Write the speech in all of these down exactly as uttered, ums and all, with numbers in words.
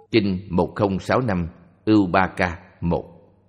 Kinh một không sáu năm Ubaka một.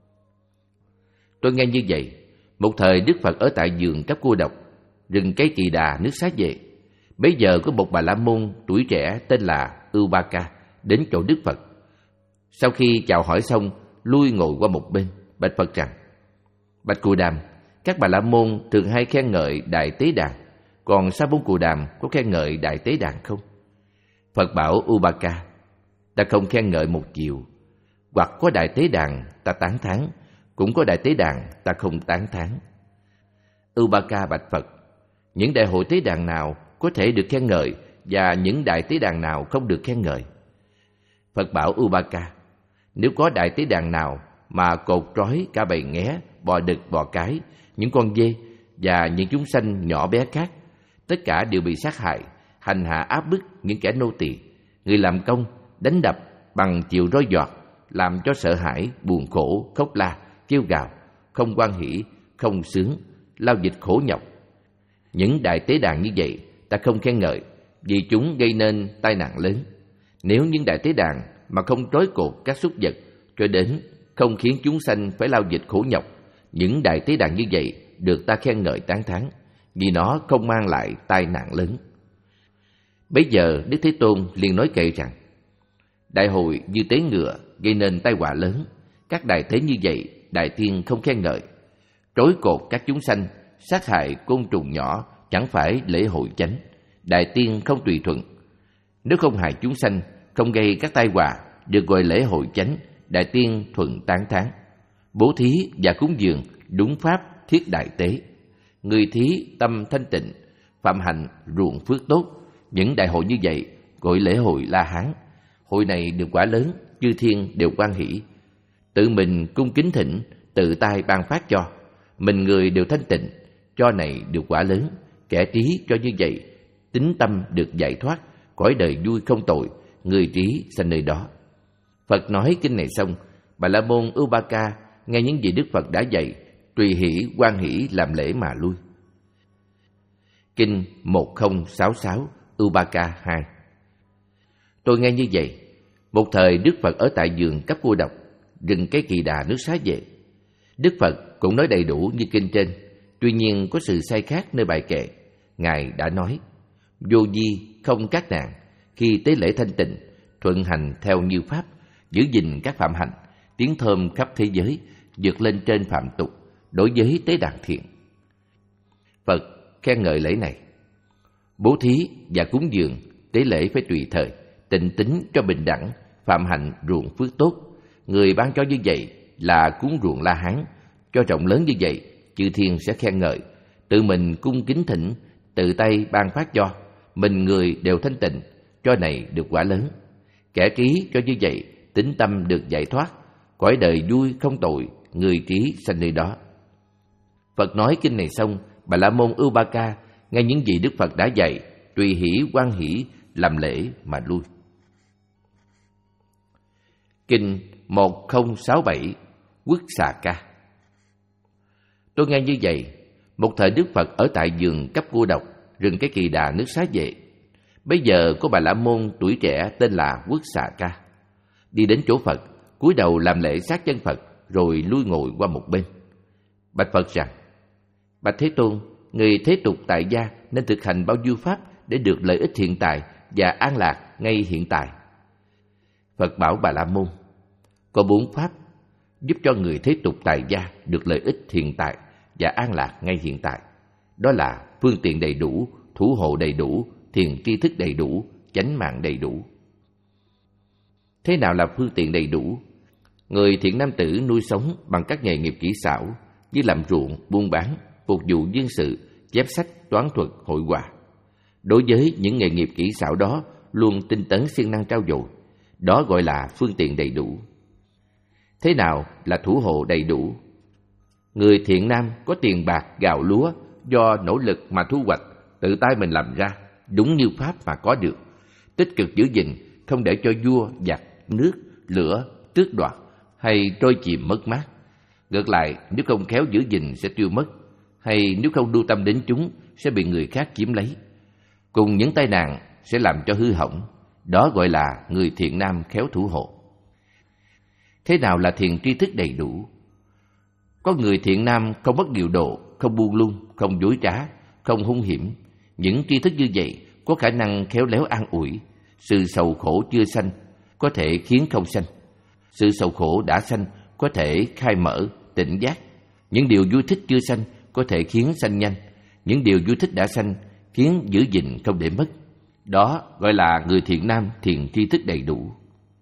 Tôi nghe như vậy, một thời Đức Phật ở tại vườn cấp cô độc, rừng cây Kỳ Đà, nước Xá Vệ. Bấy giờ có một bà la môn tuổi trẻ tên là Ubaka đến chỗ Đức Phật. Sau khi chào hỏi xong, lui ngồi qua một bên, bạch Phật rằng: Bạch Cù Đàm, các bà la môn thường hay khen ngợi Đại Tế Đàn, còn Sa Môn Cù Đàm có khen ngợi Đại Tế Đàn không? Phật bảo Ubaka: Ta không khen ngợi một chiều, hoặc có Đại Tế Đàn ta tán thán, cũng có Đại Tế Đàn ta không tán thán. Ubaka bạch Phật: Những đại hội tế đàn nào có thể được khen ngợi và những đại tế đàn nào không được khen ngợi? Phật bảo Ubaka: Nếu có đại tế đàn nào mà cột trói cả bầy nghé, bò đực, bò cái, những con dê và những chúng sanh nhỏ bé khác, tất cả đều bị sát hại, hành hạ áp bức những kẻ nô tỳ, người làm công, đánh đập bằng chiều roi giọt, làm cho sợ hãi, buồn khổ, khóc la, kêu gào, không hoan hỷ, không sướng, lao dịch khổ nhọc. Những đại tế đàn như vậy ta không khen ngợi, vì chúng gây nên tai nạn lớn. Nếu những đại tế đàn mà không trói cột các súc vật cho đến không khiến chúng sanh phải lao dịch khổ nhọc, những đại tế đàn như vậy được ta khen ngợi tán thán, vì nó không mang lại tai nạn lớn. Bấy giờ Đức Thế Tôn liền nói kệ rằng: Đại hội như tế ngựa gây nên tai họa lớn, các đại tế như vậy đại tiên không khen ngợi. Trói cột các chúng sanh, sát hại côn trùng nhỏ chẳng phải lễ hội chánh, đại tiên không tùy thuận. Nếu không hại chúng sanh, không gây các tai họa, được gọi lễ hội chánh, đại tiên thuận tán thán. Bố thí và cúng dường đúng pháp thiết đại tế. Người thí tâm thanh tịnh, phạm hạnh ruộng phước tốt. Những đại hội như vậy gọi lễ hội La Hán. Hội này được quả lớn, chư thiên đều hoan hỷ. Tự mình cung kính thỉnh, tự tay ban phát cho. Mình người đều thanh tịnh, cho này được quả lớn. Kẻ trí cho như vậy, tín tâm được giải thoát, cõi đời vui không tội, người trí sanh nơi đó. Phật nói kinh này xong, Bà La Môn Ubaka nghe những gì Đức Phật đã dạy, tùy hỷ hoan hỷ làm lễ mà lui. Kinh một không sáu sáu Ubaka hai. Tôi nghe như vậy, một thời Đức Phật ở tại vườn cấp cô độc, rừng cây Kỳ Đà, nước Xá Vệ. Đức Phật cũng nói đầy đủ như kinh trên, tuy nhiên có sự sai khác nơi bài kệ. Ngài đã nói: Vô vi không các nạn, khi tế lễ thanh tịnh, thuận hành theo như pháp, giữ gìn các phạm hạnh, tiếng thơm khắp thế giới, vượt lên trên phạm tục, đối với tế đàn thiện. Phật khen ngợi lễ này. Bố thí và cúng dường, tế lễ phải tùy thời, tịnh tính cho bình đẳng, phạm hạnh ruộng phước tốt. Người ban cho như vậy là cúng ruộng La Hán, cho rộng lớn như vậy, chư thiên sẽ khen ngợi. Tự mình cung kính thỉnh, tự tay ban phát cho, mình người đều thanh tịnh, cho này được quả lớn. Kẻ trí cho như vậy, tín tâm được giải thoát, cõi đời vui không tội, người trí sanh nơi đó. Phật nói kinh này xong, Bà La Môn Ubaka nghe những gì Đức Phật đã dạy, tùy hỷ hoan hỷ làm lễ mà lui. Kinh một không sáu bảy Quốc Xà Ca. Tôi nghe như vậy, một thời Đức Phật ở tại vườn cấp cô độc, rừng cái Kỳ Đà, nước Xá Vệ. Bây giờ có Bà La Môn tuổi trẻ tên là Quốc Xà Ca đi đến chỗ Phật, cúi đầu làm lễ sát chân Phật, rồi lui ngồi qua một bên. Bạch Phật rằng: Bạch Thế Tôn, người thế tục tại gia nên thực hành bao nhiêu pháp để được lợi ích hiện tại và an lạc ngay hiện tại? Phật bảo Bà La Môn: Có bốn pháp giúp cho người thế tục tại gia được lợi ích hiện tại và an lạc ngay hiện tại. Đó là phương tiện đầy đủ, thủ hộ đầy đủ, thiền tri thức đầy đủ, chánh mạng đầy đủ. Thế nào là phương tiện đầy đủ? Người thiện nam tử nuôi sống bằng các nghề nghiệp kỹ xảo như làm ruộng, buôn bán, phục vụ dân sự, chép sách, toán thuật, hội họa. Đối với những nghề nghiệp kỹ xảo đó luôn tinh tấn siêng năng trau dồi, đó gọi là phương tiện đầy đủ. Thế nào là thủ hộ đầy đủ? Người thiện nam có tiền bạc, gạo lúa do nỗ lực mà thu hoạch, tự tay mình làm ra, đúng như pháp mà có được, tích cực giữ gìn, không để cho vua, giặc, nước, lửa, tước đoạt hay trôi chìm mất mát. Ngược lại, nếu không khéo giữ gìn sẽ tiêu mất, hay nếu không lưu tâm đến chúng sẽ bị người khác chiếm lấy. Cùng những tai nạn sẽ làm cho hư hỏng. Đó gọi là người thiện nam khéo thủ hộ. Thế nào là thiền tri thức đầy đủ? Có người thiện nam không mất điều độ, không buông lung, không dối trá, không hung hiểm. Những tri thức như vậy có khả năng khéo léo an ủi. Sự sầu khổ chưa sanh có thể khiến không sanh. Sự sầu khổ đã sanh có thể khai mở, tỉnh giác. Những điều vui thích chưa sanh có thể khiến sanh nhanh. Những điều vui thích đã sanh khiến giữ gìn không để mất. Đó gọi là người thiện nam thiền tri thức đầy đủ.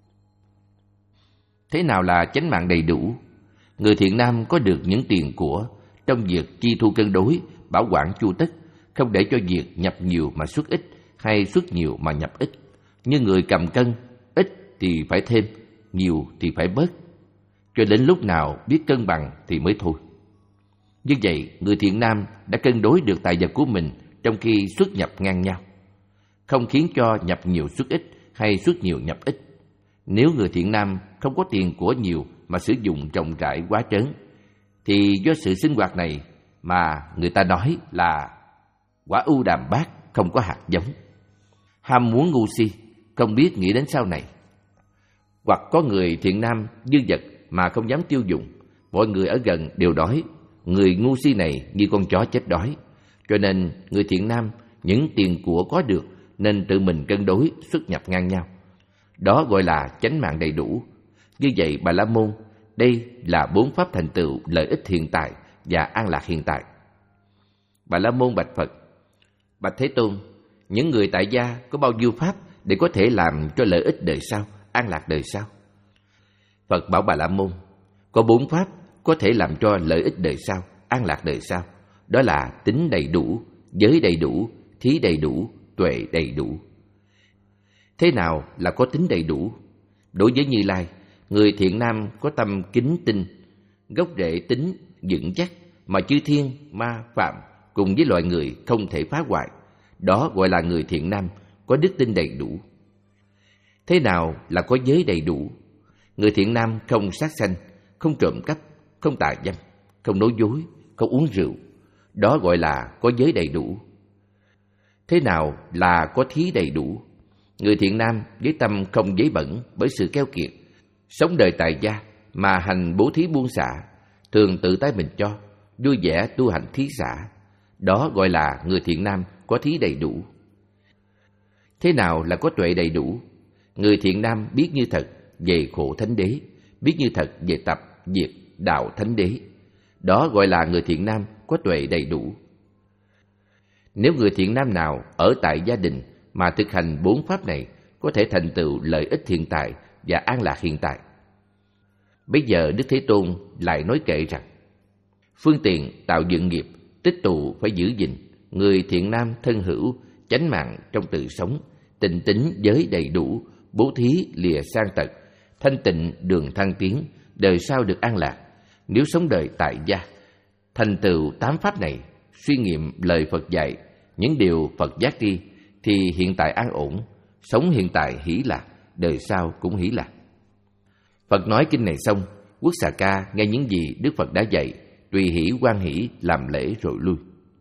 Thế nào là chánh mạng đầy đủ? Người thiện nam có được những tiền của trong việc chi thu cân đối, bảo quản chu tất, không để cho việc nhập nhiều mà xuất ít hay xuất nhiều mà nhập ít. Như người cầm cân, ít thì phải thêm, nhiều thì phải bớt. Cho đến lúc nào biết cân bằng thì mới thôi. Như vậy, người thiện nam đã cân đối được tài vật của mình trong khi xuất nhập ngang nhau, không khiến cho nhập nhiều xuất ít hay xuất nhiều nhập ít. Nếu người thiện nam không có tiền của nhiều mà sử dụng rộng rãi quá trớn, thì do sự sinh hoạt này mà người ta nói là quả ưu đàm bát không có hạt giống. Ham muốn ngu si, không biết nghĩ đến sau này. Hoặc có người thiện nam dư vật mà không dám tiêu dùng, mọi người ở gần đều đói, người ngu si này như con chó chết đói. Cho nên người thiện nam những tiền của có được nên tự mình cân đối xuất nhập ngang nhau. Đó gọi là chánh mạng đầy đủ. Như vậy Bà La Môn, đây là bốn pháp thành tựu lợi ích hiện tại và an lạc hiện tại. Bà La Môn bạch Phật: Bạch Thế Tôn, những người tại gia có bao nhiêu pháp để có thể làm cho lợi ích đời sau, an lạc đời sau? Phật bảo Bà La Môn: Có bốn pháp có thể làm cho lợi ích đời sau, an lạc đời sau. Đó là tính đầy đủ, giới đầy đủ, thí đầy đủ, tuệ đầy đủ. Thế nào là có tính đầy đủ? Đối với Như Lai, người thiện nam có tâm kính tinh, gốc rễ tính vững chắc mà chư thiên, ma, phạm cùng với loài người không thể phá hoại. Đó gọi là người thiện nam có đức tin đầy đủ. Thế nào là có giới đầy đủ? Người thiện nam không sát sanh, không trộm cắp, không tà dâm, không nói dối, không uống rượu. Đó gọi là có giới đầy đủ. Thế nào là có thí đầy đủ? Người thiện nam với tâm không giấy bẩn bởi sự keo kiệt, sống đời tại gia mà hành bố thí buông xả, thường tự tay mình cho, vui vẻ tu hành thí xả. Đó gọi là người thiện nam có thí đầy đủ. Thế nào là có tuệ đầy đủ? Người thiện nam biết như thật về khổ thánh đế, biết như thật về tập diệt đạo thánh đế. Đó gọi là người thiện nam có tuệ đầy đủ. Nếu người thiện nam nào ở tại gia đình mà thực hành bốn pháp này, có thể thành tựu lợi ích hiện tại và an lạc hiện tại. Bây giờ Đức Thế Tôn lại nói kệ rằng: phương tiện tạo dựng nghiệp, tích tụ phải giữ gìn. Người thiện nam thân hữu, chánh mạng trong tự sống, tịnh tín giới đầy đủ, bố thí lìa sang tật, thanh tịnh đường thăng tiến, đời sau được an lạc. Nếu sống đời tại gia, thành tựu tám pháp này, suy nghiệm lời Phật dạy, những điều Phật giác tri, thì hiện tại an ổn, sống hiện tại hỷ lạc, đời sau cũng hỷ lạc. Phật nói kinh này xong, Quốc Xà Ca nghe những gì Đức Phật đã dạy, tùy hỷ hoan hỷ làm lễ rồi lui.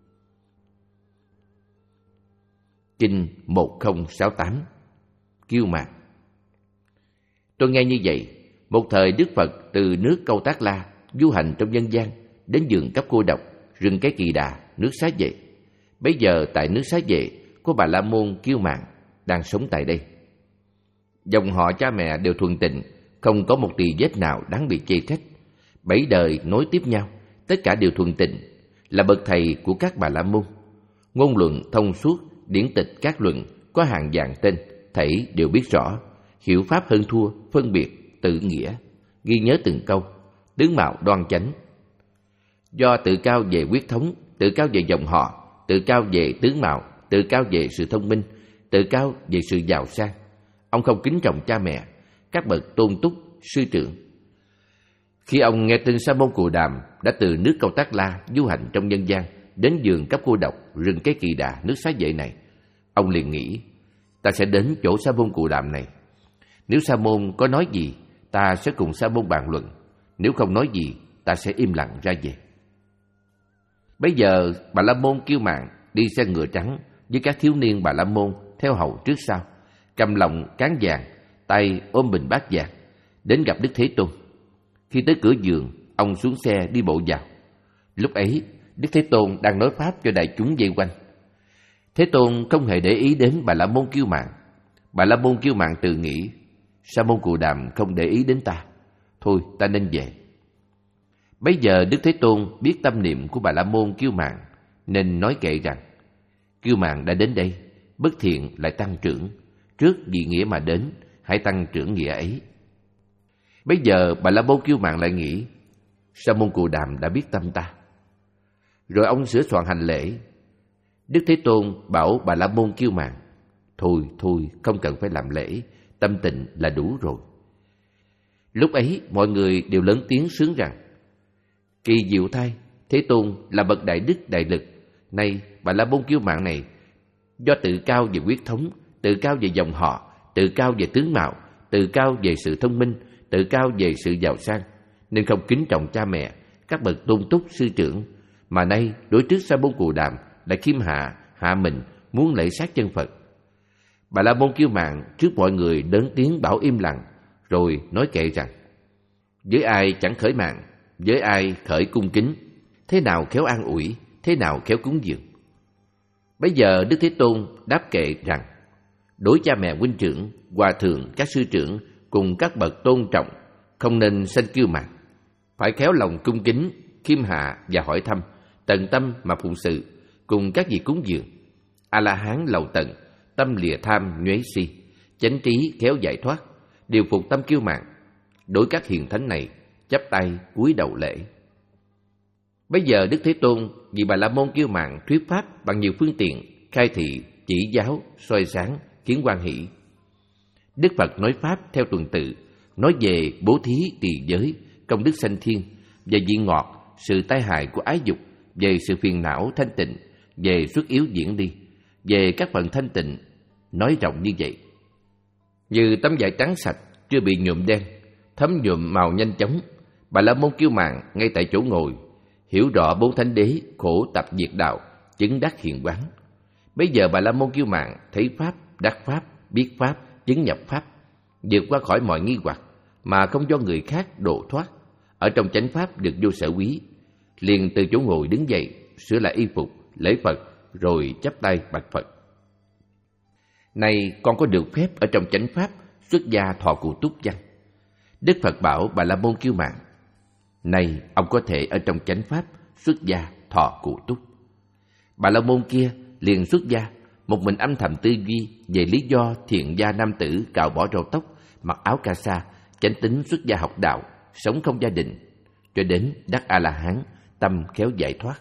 Kinh một không sáu tám Kiêu Mạn. Tôi nghe như vậy, một thời Đức Phật từ nước Câu Tác La du hành trong nhân gian đến vườn Cấp Cô Độc, rừng Cái Kỳ Đà, nước Xá Vệ. Bấy giờ tại nước Xá Vệ có Bà La Môn Kiêu Mạn đang sống tại đây. Dòng họ cha mẹ đều thuần tịnh, không có một tỳ vết nào đáng bị chê trách. Bảy đời nối tiếp nhau, tất cả đều thuần tịnh, là bậc thầy của các Bà La Môn. Ngôn luận thông suốt, điển tịch các luận có hàng vạn tên, thảy đều biết rõ, hiểu pháp hơn thua, phân biệt, tự nghĩa, ghi nhớ từng câu, tướng mạo đoan chánh. Do tự cao về huyết thống, tự cao về dòng họ, tự cao về tướng mạo, tự cao về sự thông minh, tự cao về sự giàu sang, ông không kính trọng cha mẹ, các bậc tôn túc, sư trưởng. Khi ông nghe tin Sa Môn Cù Đàm đã từ nước Câu Tác La du hành trong nhân gian đến vườn Cấp Cô Độc, rừng Cái Kỳ Đà, nước Xá Vệ này, ông liền nghĩ: ta sẽ đến chỗ Sa Môn Cù Đàm này. Nếu Sa Môn có nói gì, ta sẽ cùng Sa Môn bàn luận. Nếu không nói gì, ta sẽ im lặng ra về. Bây giờ Bà La Môn Kiêu Mạn đi xe ngựa trắng với các thiếu niên Bà La Môn theo hầu trước sau. cầm lọng cán vàng, tay ôm bình bát vàng, đến gặp Đức Thế Tôn. Khi tới cửa vườn, ông xuống xe đi bộ vào. Lúc ấy, Đức Thế Tôn đang nói pháp cho đại chúng vây quanh. Thế Tôn không hề để ý đến Bà La Môn Kiêu Mạn. Bà La Môn Kiêu Mạn tự nghĩ, Sa môn Cù Đàm không để ý đến ta, thôi ta nên về. Bấy giờ Đức Thế Tôn biết tâm niệm của Bà La Môn Kiêu Mạn, nên nói kệ rằng: Kiêu Mạn đã đến đây, bất thiện lại tăng trưởng, trước vì nghĩa mà đến, hãy tăng trưởng nghĩa ấy. Bấy giờ Bà La Môn Kiêu Mạn lại nghĩ, Sa môn Cù Đàm đã biết tâm ta. Rồi ông sửa soạn hành lễ. Đức Thế Tôn bảo Bà La Môn Kiêu Mạn: Thôi thôi, không cần phải làm lễ, tâm tịnh là đủ rồi. Lúc ấy mọi người đều lớn tiếng sướng rằng: Kỳ diệu thay, Thế Tôn là bậc đại đức đại lực. Nay Bà La Môn Kiêu Mạn này do tự cao về huyết thống, tự cao về dòng họ, tự cao về tướng mạo, tự cao về sự thông minh, tự cao về sự giàu sang, nên không kính trọng cha mẹ, các bậc tôn túc sư trưởng, mà nay đối trước Sa môn Cù Đàm lại khiêm hạ, hạ mình, muốn lễ sát chân Phật. Bà La Môn Kiêu Mạn trước mọi người lớn tiếng bảo im lặng, rồi nói kệ rằng: Với ai chẳng khởi mạng, với ai khởi cung kính, thế nào khéo an ủi, thế nào khéo cúng dường. Bấy giờ Đức Thế Tôn đáp kệ rằng: Đối cha mẹ huynh trưởng, hòa thượng, các sư trưởng cùng các bậc tôn trọng, không nên sanh kiêu mạn, phải khéo lòng cung kính, khiêm hạ và hỏi thăm, tận tâm mà phụng sự, cùng các vị cúng dường. A La Hán lầu tận, tâm lìa tham nhuế si, chánh trí khéo giải thoát, điều phục tâm kiêu mạn. Đối các hiền thánh này, chắp tay cúi đầu lễ. Bây giờ Đức Thế Tôn vì Bà La Môn Kiêu Mạn thuyết pháp bằng nhiều phương tiện, khai thị, chỉ giáo, soi sáng, khiến hoan hỷ. Đức Phật nói pháp theo tuần tự, nói về bố thí trì giới, công đức sanh thiên, về vị ngọt, sự tai hại của ái dục, về sự phiền não thanh tịnh, về xuất yếu diễn đi, về các phần thanh tịnh, nói rộng như vậy. Như tấm vải trắng sạch chưa bị nhuộm đen, thấm nhuộm màu nhanh chóng, Bà La Môn Kiêu Mạn ngay tại chỗ ngồi, hiểu rõ bốn thánh đế khổ tập diệt đạo, chứng đắc hiện quán. Bây giờ Bà La Môn Kiêu Mạn thấy pháp, đắc pháp, biết pháp, chứng nhập pháp, vượt qua khỏi mọi nghi hoặc mà không do người khác độ thoát, ở trong chánh pháp được vô sở quý, liền từ chỗ ngồi đứng dậy, sửa lại y phục, lễ Phật, rồi chắp tay bạch Phật: Này con có được phép ở trong chánh pháp xuất gia thọ cụ túc chăng? Đức Phật bảo Bà La Môn Kiêu Mạn: Này ông có thể ở trong chánh pháp xuất gia thọ cụ túc. Bà La Môn kia liền xuất gia, một mình âm thầm tư duy về lý do thiện gia nam tử cạo bỏ râu tóc, mặc áo ca sa, chánh tín xuất gia học đạo, sống không gia đình, cho đến đắc A La Hán, tâm khéo giải thoát.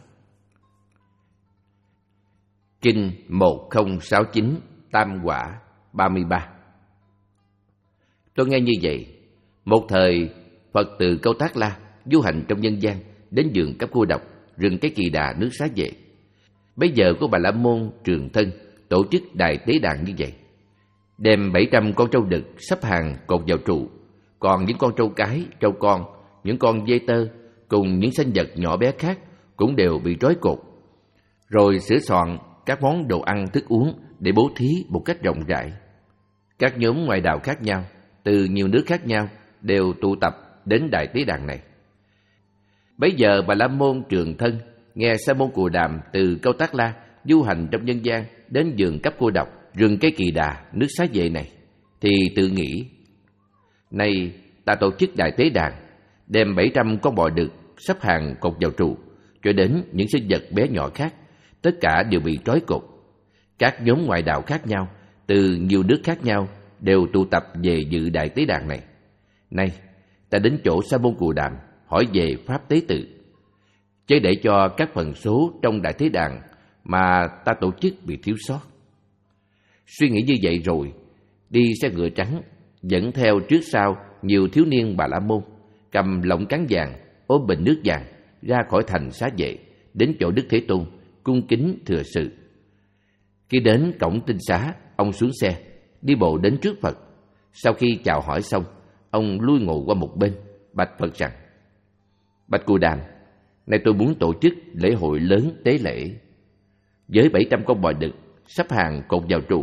Kinh một không sáu chín Tam Quả ba mươi ba. Tôi nghe như vậy, một thời Phật từ Câu Tác La du hành trong nhân gian, đến vườn Cấp Cô Độc, rừng Cái Kỳ Đà, nước Xá Vệ. Bây giờ có Bà La Môn Trường Thân tổ chức đài tế đàn như vậy, đem bảy trăm con trâu đực sắp hàng cột vào trụ, còn những con trâu cái, trâu con, những con dê tơ cùng những sinh vật nhỏ bé khác cũng đều bị trói cột, rồi sửa soạn các món đồ ăn thức uống để bố thí một cách rộng rãi. Các nhóm ngoại đạo khác nhau, từ nhiều nước khác nhau đều tụ tập đến đại tế đàn này. Bấy giờ Bà La Môn Trường Thân nghe Sa môn Cù Đàm từ Câu Tác La du hành trong nhân gian đến vườn Cấp Cô Độc, rừng Cái Kỳ Đà, nước Xá Vệ này, thì tự nghĩ: Này ta tổ chức đại tế đàn, đem bảy trăm con bò đực sắp hàng cột vào trụ, cho đến những sinh vật bé nhỏ khác, tất cả đều bị trói cột. Các nhóm ngoại đạo khác nhau, từ nhiều nước khác nhau đều tụ tập về dự đại tế đàn này. Nay ta đến chỗ Sa môn Cù Đàm hỏi về pháp tế tự, chứ để cho các phần số trong đại tế đàn mà ta tổ chức bị thiếu sót. Suy nghĩ như vậy rồi, đi xe ngựa trắng, dẫn theo trước sau nhiều thiếu niên Bà La Môn, cầm lọng cán vàng, ôm bình nước vàng, ra khỏi thành Xá Vệ, đến chỗ Đức Thế Tôn, cung kính thừa sự. Khi đến cổng tinh xá, ông xuống xe, đi bộ đến trước Phật. Sau khi chào hỏi xong, ông lui ngồi qua một bên, bạch Phật rằng: Bạch Cù Đàm, nay tôi muốn tổ chức lễ hội lớn tế lễ. Với bảy trăm con bò đực sắp hàng cột vào trụ,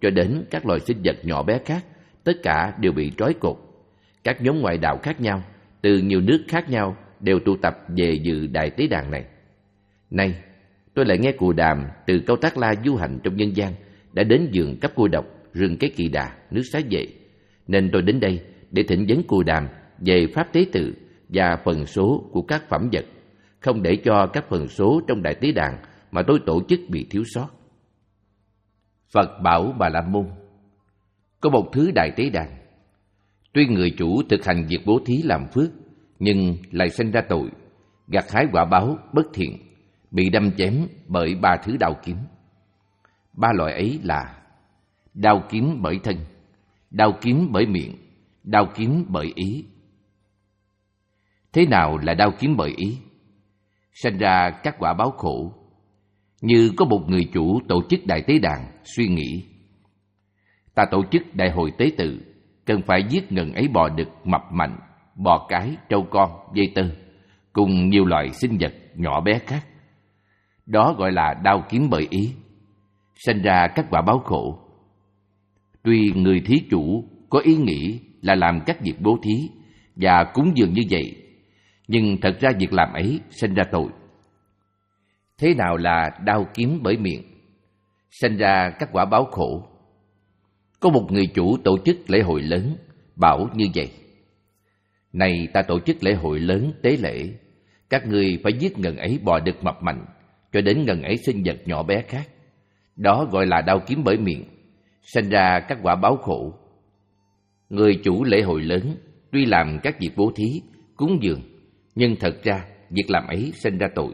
cho đến các loài sinh vật nhỏ bé khác, tất cả đều bị trói cột. Các nhóm ngoại đạo khác nhau, từ nhiều nước khác nhau đều tụ tập về dự đại tế đàn này. Nay, tôi lại nghe Cù Đàm từ Câu Tác La du hành trong nhân gian đã đến vườn Cấp Cô Độc, rừng Cái Kỳ Đà, nước Xá Vệ, nên tôi đến đây để thỉnh vấn Cù Đàm về pháp tế tự và phần số của các phẩm vật, không để cho các phần số trong đại tế đàn mà tôi tổ chức bị thiếu sót. Phật bảo Bà La Môn: có một thứ đại tế đàn, tuy người chủ thực hành việc bố thí làm phước, nhưng lại sinh ra tội, gặt hái quả báo bất thiện, bị đâm chém bởi ba thứ đao kiếm. Ba loại ấy là đao kiếm bởi thân, đao kiếm bởi miệng, đao kiếm bởi ý. Thế nào là đao kiếm bởi ý? Sinh ra các quả báo khổ. Như có một người chủ tổ chức đại tế đàn, suy nghĩ: ta tổ chức đại hội tế tự, cần phải giết ngần ấy bò đực mập mạnh, bò cái, trâu con, dây tơ, cùng nhiều loại sinh vật nhỏ bé khác. Đó gọi là đao kiếm bởi ý, sinh ra các quả báo khổ. Tuy người thí chủ có ý nghĩ là làm các việc bố thí và cúng dường như vậy, nhưng thật ra việc làm ấy sinh ra tội. Thế nào là đao kiếm bởi miệng? Sinh ra các quả báo khổ. Có một người chủ tổ chức lễ hội lớn, bảo như vậy: này, ta tổ chức lễ hội lớn tế lễ, các ngươi phải giết ngần ấy bò đực mập mạnh, cho đến ngần ấy sinh vật nhỏ bé khác. Đó gọi là đao kiếm bởi miệng, sinh ra các quả báo khổ. Người chủ lễ hội lớn tuy làm các việc bố thí, cúng dường, nhưng thật ra việc làm ấy sinh ra tội.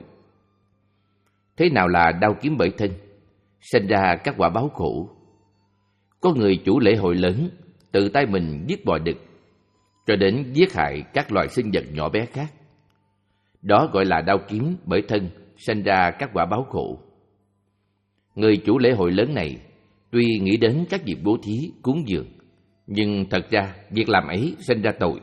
Thế nào là đao kiếm bởi thân? Sinh ra các quả báo khổ. Có người chủ lễ hội lớn tự tay mình giết bò đực, cho đến giết hại các loài sinh vật nhỏ bé khác. Đó gọi là đao kiếm bởi thân, sinh ra các quả báo khổ. Người chủ lễ hội lớn này tuy nghĩ đến các việc bố thí, cúng dường, nhưng thật ra việc làm ấy sinh ra tội.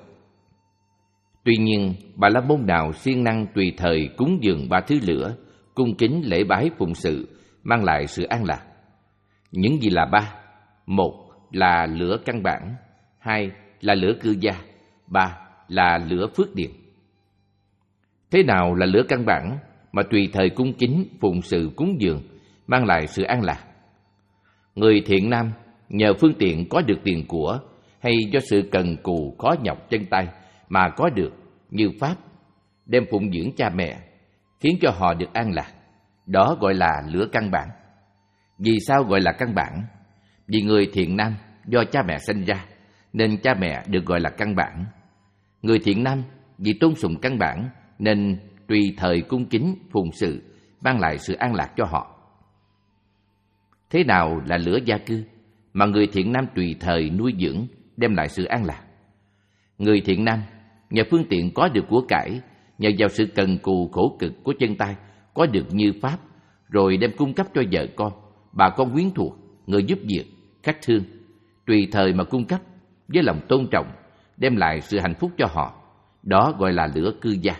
Tuy nhiên, Bà La Môn nào siêng năng tùy thời cúng dường ba thứ lửa, cung kính lễ bái phụng sự, mang lại sự an lạc. Những gì là ba? Một là lửa căn bản, hai là lửa cư gia, ba là lửa phước điền. Thế nào là lửa căn bản mà tùy thời cung kính phụng sự cúng dường, mang lại sự an lạc? Người thiện nam nhờ phương tiện có được tiền của, hay do sự cần cù khó nhọc chân tay mà có được, như pháp, đem phụng dưỡng cha mẹ, khiến cho họ được an lạc. Đó gọi là lửa căn bản. Vì sao gọi là căn bản? Vì người thiện nam do cha mẹ sinh ra, nên cha mẹ được gọi là căn bản. Người thiện nam vì tôn sùng căn bản, nên tùy thời cung kính phụng sự, mang lại sự an lạc cho họ. Thế nào là lửa gia cư mà người thiện nam tùy thời nuôi dưỡng, đem lại sự an lạc? Người thiện nam nhờ phương tiện có được của cải, nhờ vào sự cần cù khổ cực của chân tay, có được như pháp, rồi đem cung cấp cho vợ con, bà con quyến thuộc, người giúp việc, khách thương, tùy thời mà cung cấp với lòng tôn trọng, đem lại sự hạnh phúc cho họ. Đó gọi là lửa cư gia.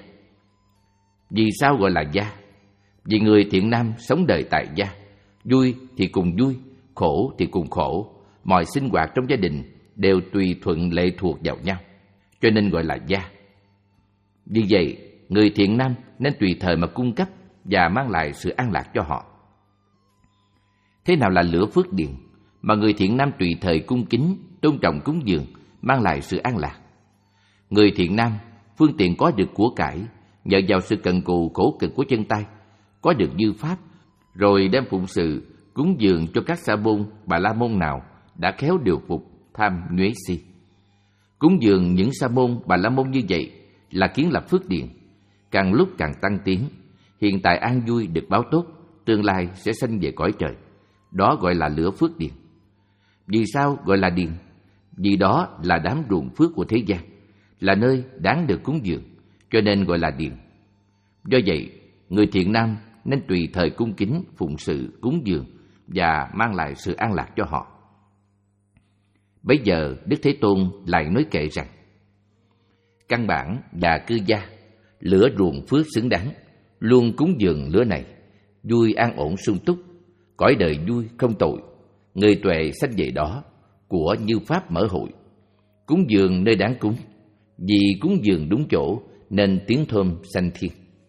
Vì sao gọi là gia? Vì người thiện nam sống đời tại gia, vui thì cùng vui, khổ thì cùng khổ, mọi sinh hoạt trong gia đình đều tùy thuận lệ thuộc vào nhau, cho nên gọi là gia. Vì vậy, người thiện nam nên tùy thời mà cung cấp và mang lại sự an lạc cho họ. Thế nào là lửa phước điền mà người thiện nam tùy thời cung kính, tôn trọng cúng dường, mang lại sự an lạc? Người thiện nam phương tiện có được của cải, nhờ vào sự cần cù khổ cực của chân tay, có được như pháp, rồi đem phụng sự cúng dường cho các sa môn, bà la môn nào đã khéo điều phục tham nhuế si. Cúng dường những sa môn, bà la môn như vậy là kiến lập phước điền, càng lúc càng tăng tiến, hiện tại an vui được báo tốt, tương lai sẽ sanh về cõi trời. Đó gọi là lửa phước điền. Vì sao gọi là điền? Vì đó là đám ruộng phước của thế gian, là nơi đáng được cúng dường, cho nên gọi là điền. Do vậy, người thiện nam nên tùy thời cung kính phụng sự cúng dường và mang lại sự an lạc cho họ. Bấy giờ Đức Thế Tôn lại nói kệ rằng: căn bản và cư gia, lửa ruộng phước xứng đáng, luôn cúng dường lửa này, vui an ổn sung túc, cõi đời vui không tội, người tuệ sanh về đó, của như pháp mở hội. Cúng dường nơi đáng cúng, vì cúng dường đúng chỗ nên tiếng thơm sanh thiên.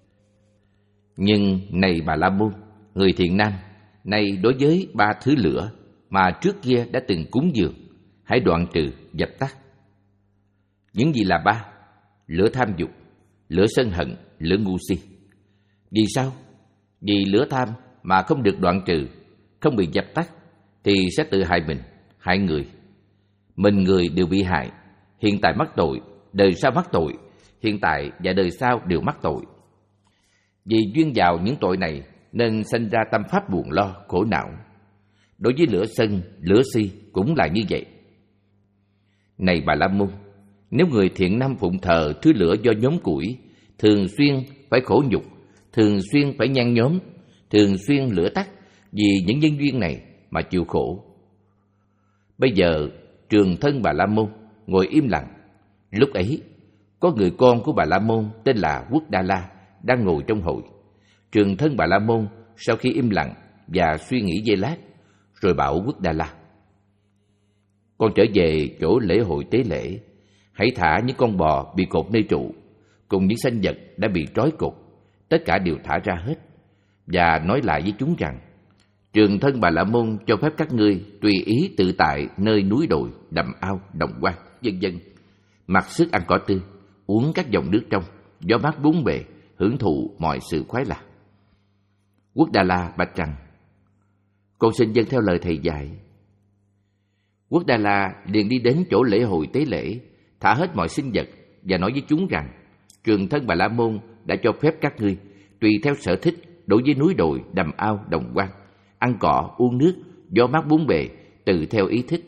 Nhưng này Bà La Môn, người thiện nam, này đối với ba thứ lửa mà trước kia đã từng cúng dường, hãy đoạn trừ, dập tắt. Những gì là ba? Lửa tham dục, lửa sân hận, lửa ngu si. Vì sao? Vì lửa tham mà không được đoạn trừ, không bị dập tắt, thì sẽ tự hại mình, hại người. Mình người đều bị hại, hiện tại mắc tội, đời sau mắc tội, hiện tại và đời sau đều mắc tội. Vì duyên vào những tội này nên sinh ra tâm pháp buồn lo, khổ não. Đối với lửa sân, lửa si cũng là như vậy. Này Bà La Môn, nếu người thiện nam phụng thờ thứ lửa do nhóm củi, thường xuyên phải khổ nhục, thường xuyên phải nhăn nhóm, thường xuyên lửa tắt vì những nhân duyên này mà chịu khổ. Bây giờ Trường Thân Bà La Môn ngồi im lặng. Lúc ấy có người con của Bà La Môn tên là Quốc Đa La đang ngồi trong hội. Trường Thân Bà La Môn sau khi im lặng và suy nghĩ giây lát, rồi bảo Quốc Đa La: con trở về chỗ lễ hội tế lễ, hãy thả những con bò bị cột nơi trụ cùng những sanh vật đã bị trói cột, tất cả đều thả ra hết, và nói lại với chúng rằng: Trường Thân Bà La Môn cho phép các ngươi tùy ý tự tại nơi núi đồi, đầm ao, đồng quan, vân vân, mặc sức ăn cỏ tươi, uống các dòng nước trong, gió mát bốn bề, hưởng thụ mọi sự khoái lạc. Quốc Đà La bạch rằng: con xin vâng theo lời thầy dạy. Quốc Đà La liền đi đến chỗ lễ hội tế lễ, thả hết mọi sinh vật và nói với chúng rằng: Trường Thân Bà La Môn đã cho phép các ngươi tùy theo sở thích đối với núi đồi, đầm ao, đồng quan, ăn cỏ, uống nước, gió mát bốn bề, tự theo ý thích.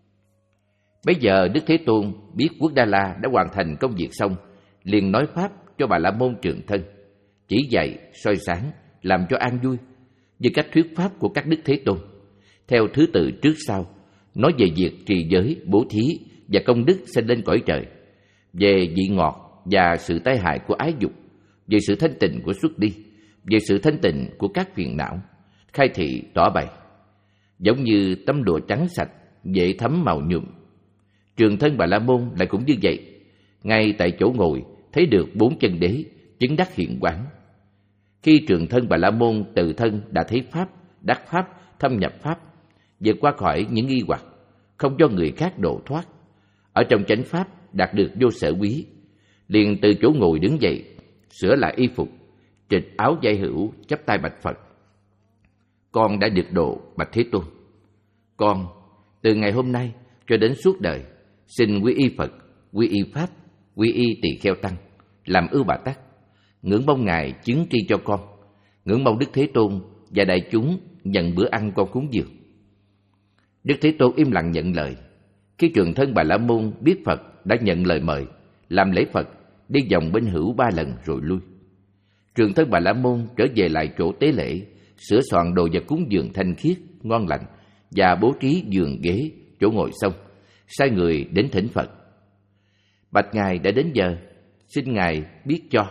Bây giờ Đức Thế Tôn biết Quốc Đà La đã hoàn thành công việc xong, liền nói pháp cho Bà La Môn Trường Thân, chỉ dạy, soi sáng, làm cho an vui, như cách thuyết pháp của các Đức Thế Tôn, theo thứ tự trước sau, nói về việc trì giới, bố thí và công đức sinh lên cõi trời, về vị ngọt và sự tai hại của ái dục, về sự thanh tịnh của xuất đi, về sự thanh tịnh của các phiền não, khai thị tỏ bày, giống như tấm lụa trắng sạch, dễ thấm màu nhuộm. Trường Thân Bà La Môn lại cũng như vậy, ngay tại chỗ ngồi thấy được bốn chân đế, chứng đắc hiện quán. Khi Trường Thân Bà La Môn tự thân đã thấy pháp, đắc pháp, thâm nhập pháp, vượt qua khỏi những nghi hoặc, không cho người khác độ thoát, ở trong chánh pháp đạt được vô sở quý, liền từ chỗ ngồi đứng dậy, sửa lại y phục, trịch áo giai hữu, chắp tay bạch Phật: con đã được độ, bạch Thế Tôn. Con từ ngày hôm nay cho đến suốt đời xin quy y Phật, quy y pháp, quy y Tỳ Kheo tăng, làm ưu Bà Tát, ngưỡng mong ngài chứng tri cho con, ngưỡng mong Đức Thế Tôn và đại chúng nhận bữa ăn con cúng dường. Đức Thế Tôn im lặng nhận lời. Khi Trường Thân Bà La Môn biết Phật đã nhận lời mời, làm lễ Phật, đi vòng bên hữu ba lần rồi lui. Trường Thân Bà La Môn trở về lại chỗ tế lễ, sửa soạn đồ vật cúng dường thanh khiết, ngon lành, và bố trí giường ghế, chỗ ngồi xong, sai người đến thỉnh Phật. Bạch ngài đã đến giờ, xin ngài biết cho.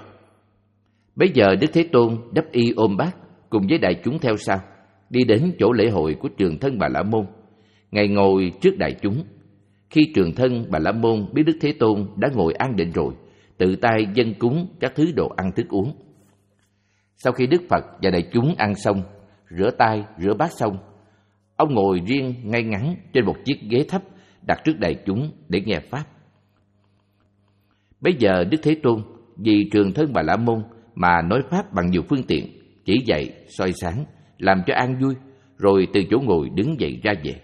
Bấy giờ Đức Thế Tôn đắp y ôm bát cùng với đại chúng theo sau, đi đến chỗ lễ hội của Trường Thân Bà La Môn. Ngài ngồi trước đại chúng. Khi Trường Thân Bà La Môn biết Đức Thế Tôn đã ngồi an định rồi, tự tay dâng cúng các thứ đồ ăn thức uống. Sau khi Đức Phật và đại chúng ăn xong, rửa tay, rửa bát xong, ông ngồi riêng ngay ngắn trên một chiếc ghế thấp đặt trước đại chúng để nghe pháp. Bây giờ Đức Thế Tôn vì Trường Thân Bà La Môn mà nói pháp bằng nhiều phương tiện, chỉ dạy, soi sáng, làm cho an vui, rồi từ chỗ ngồi đứng dậy ra về.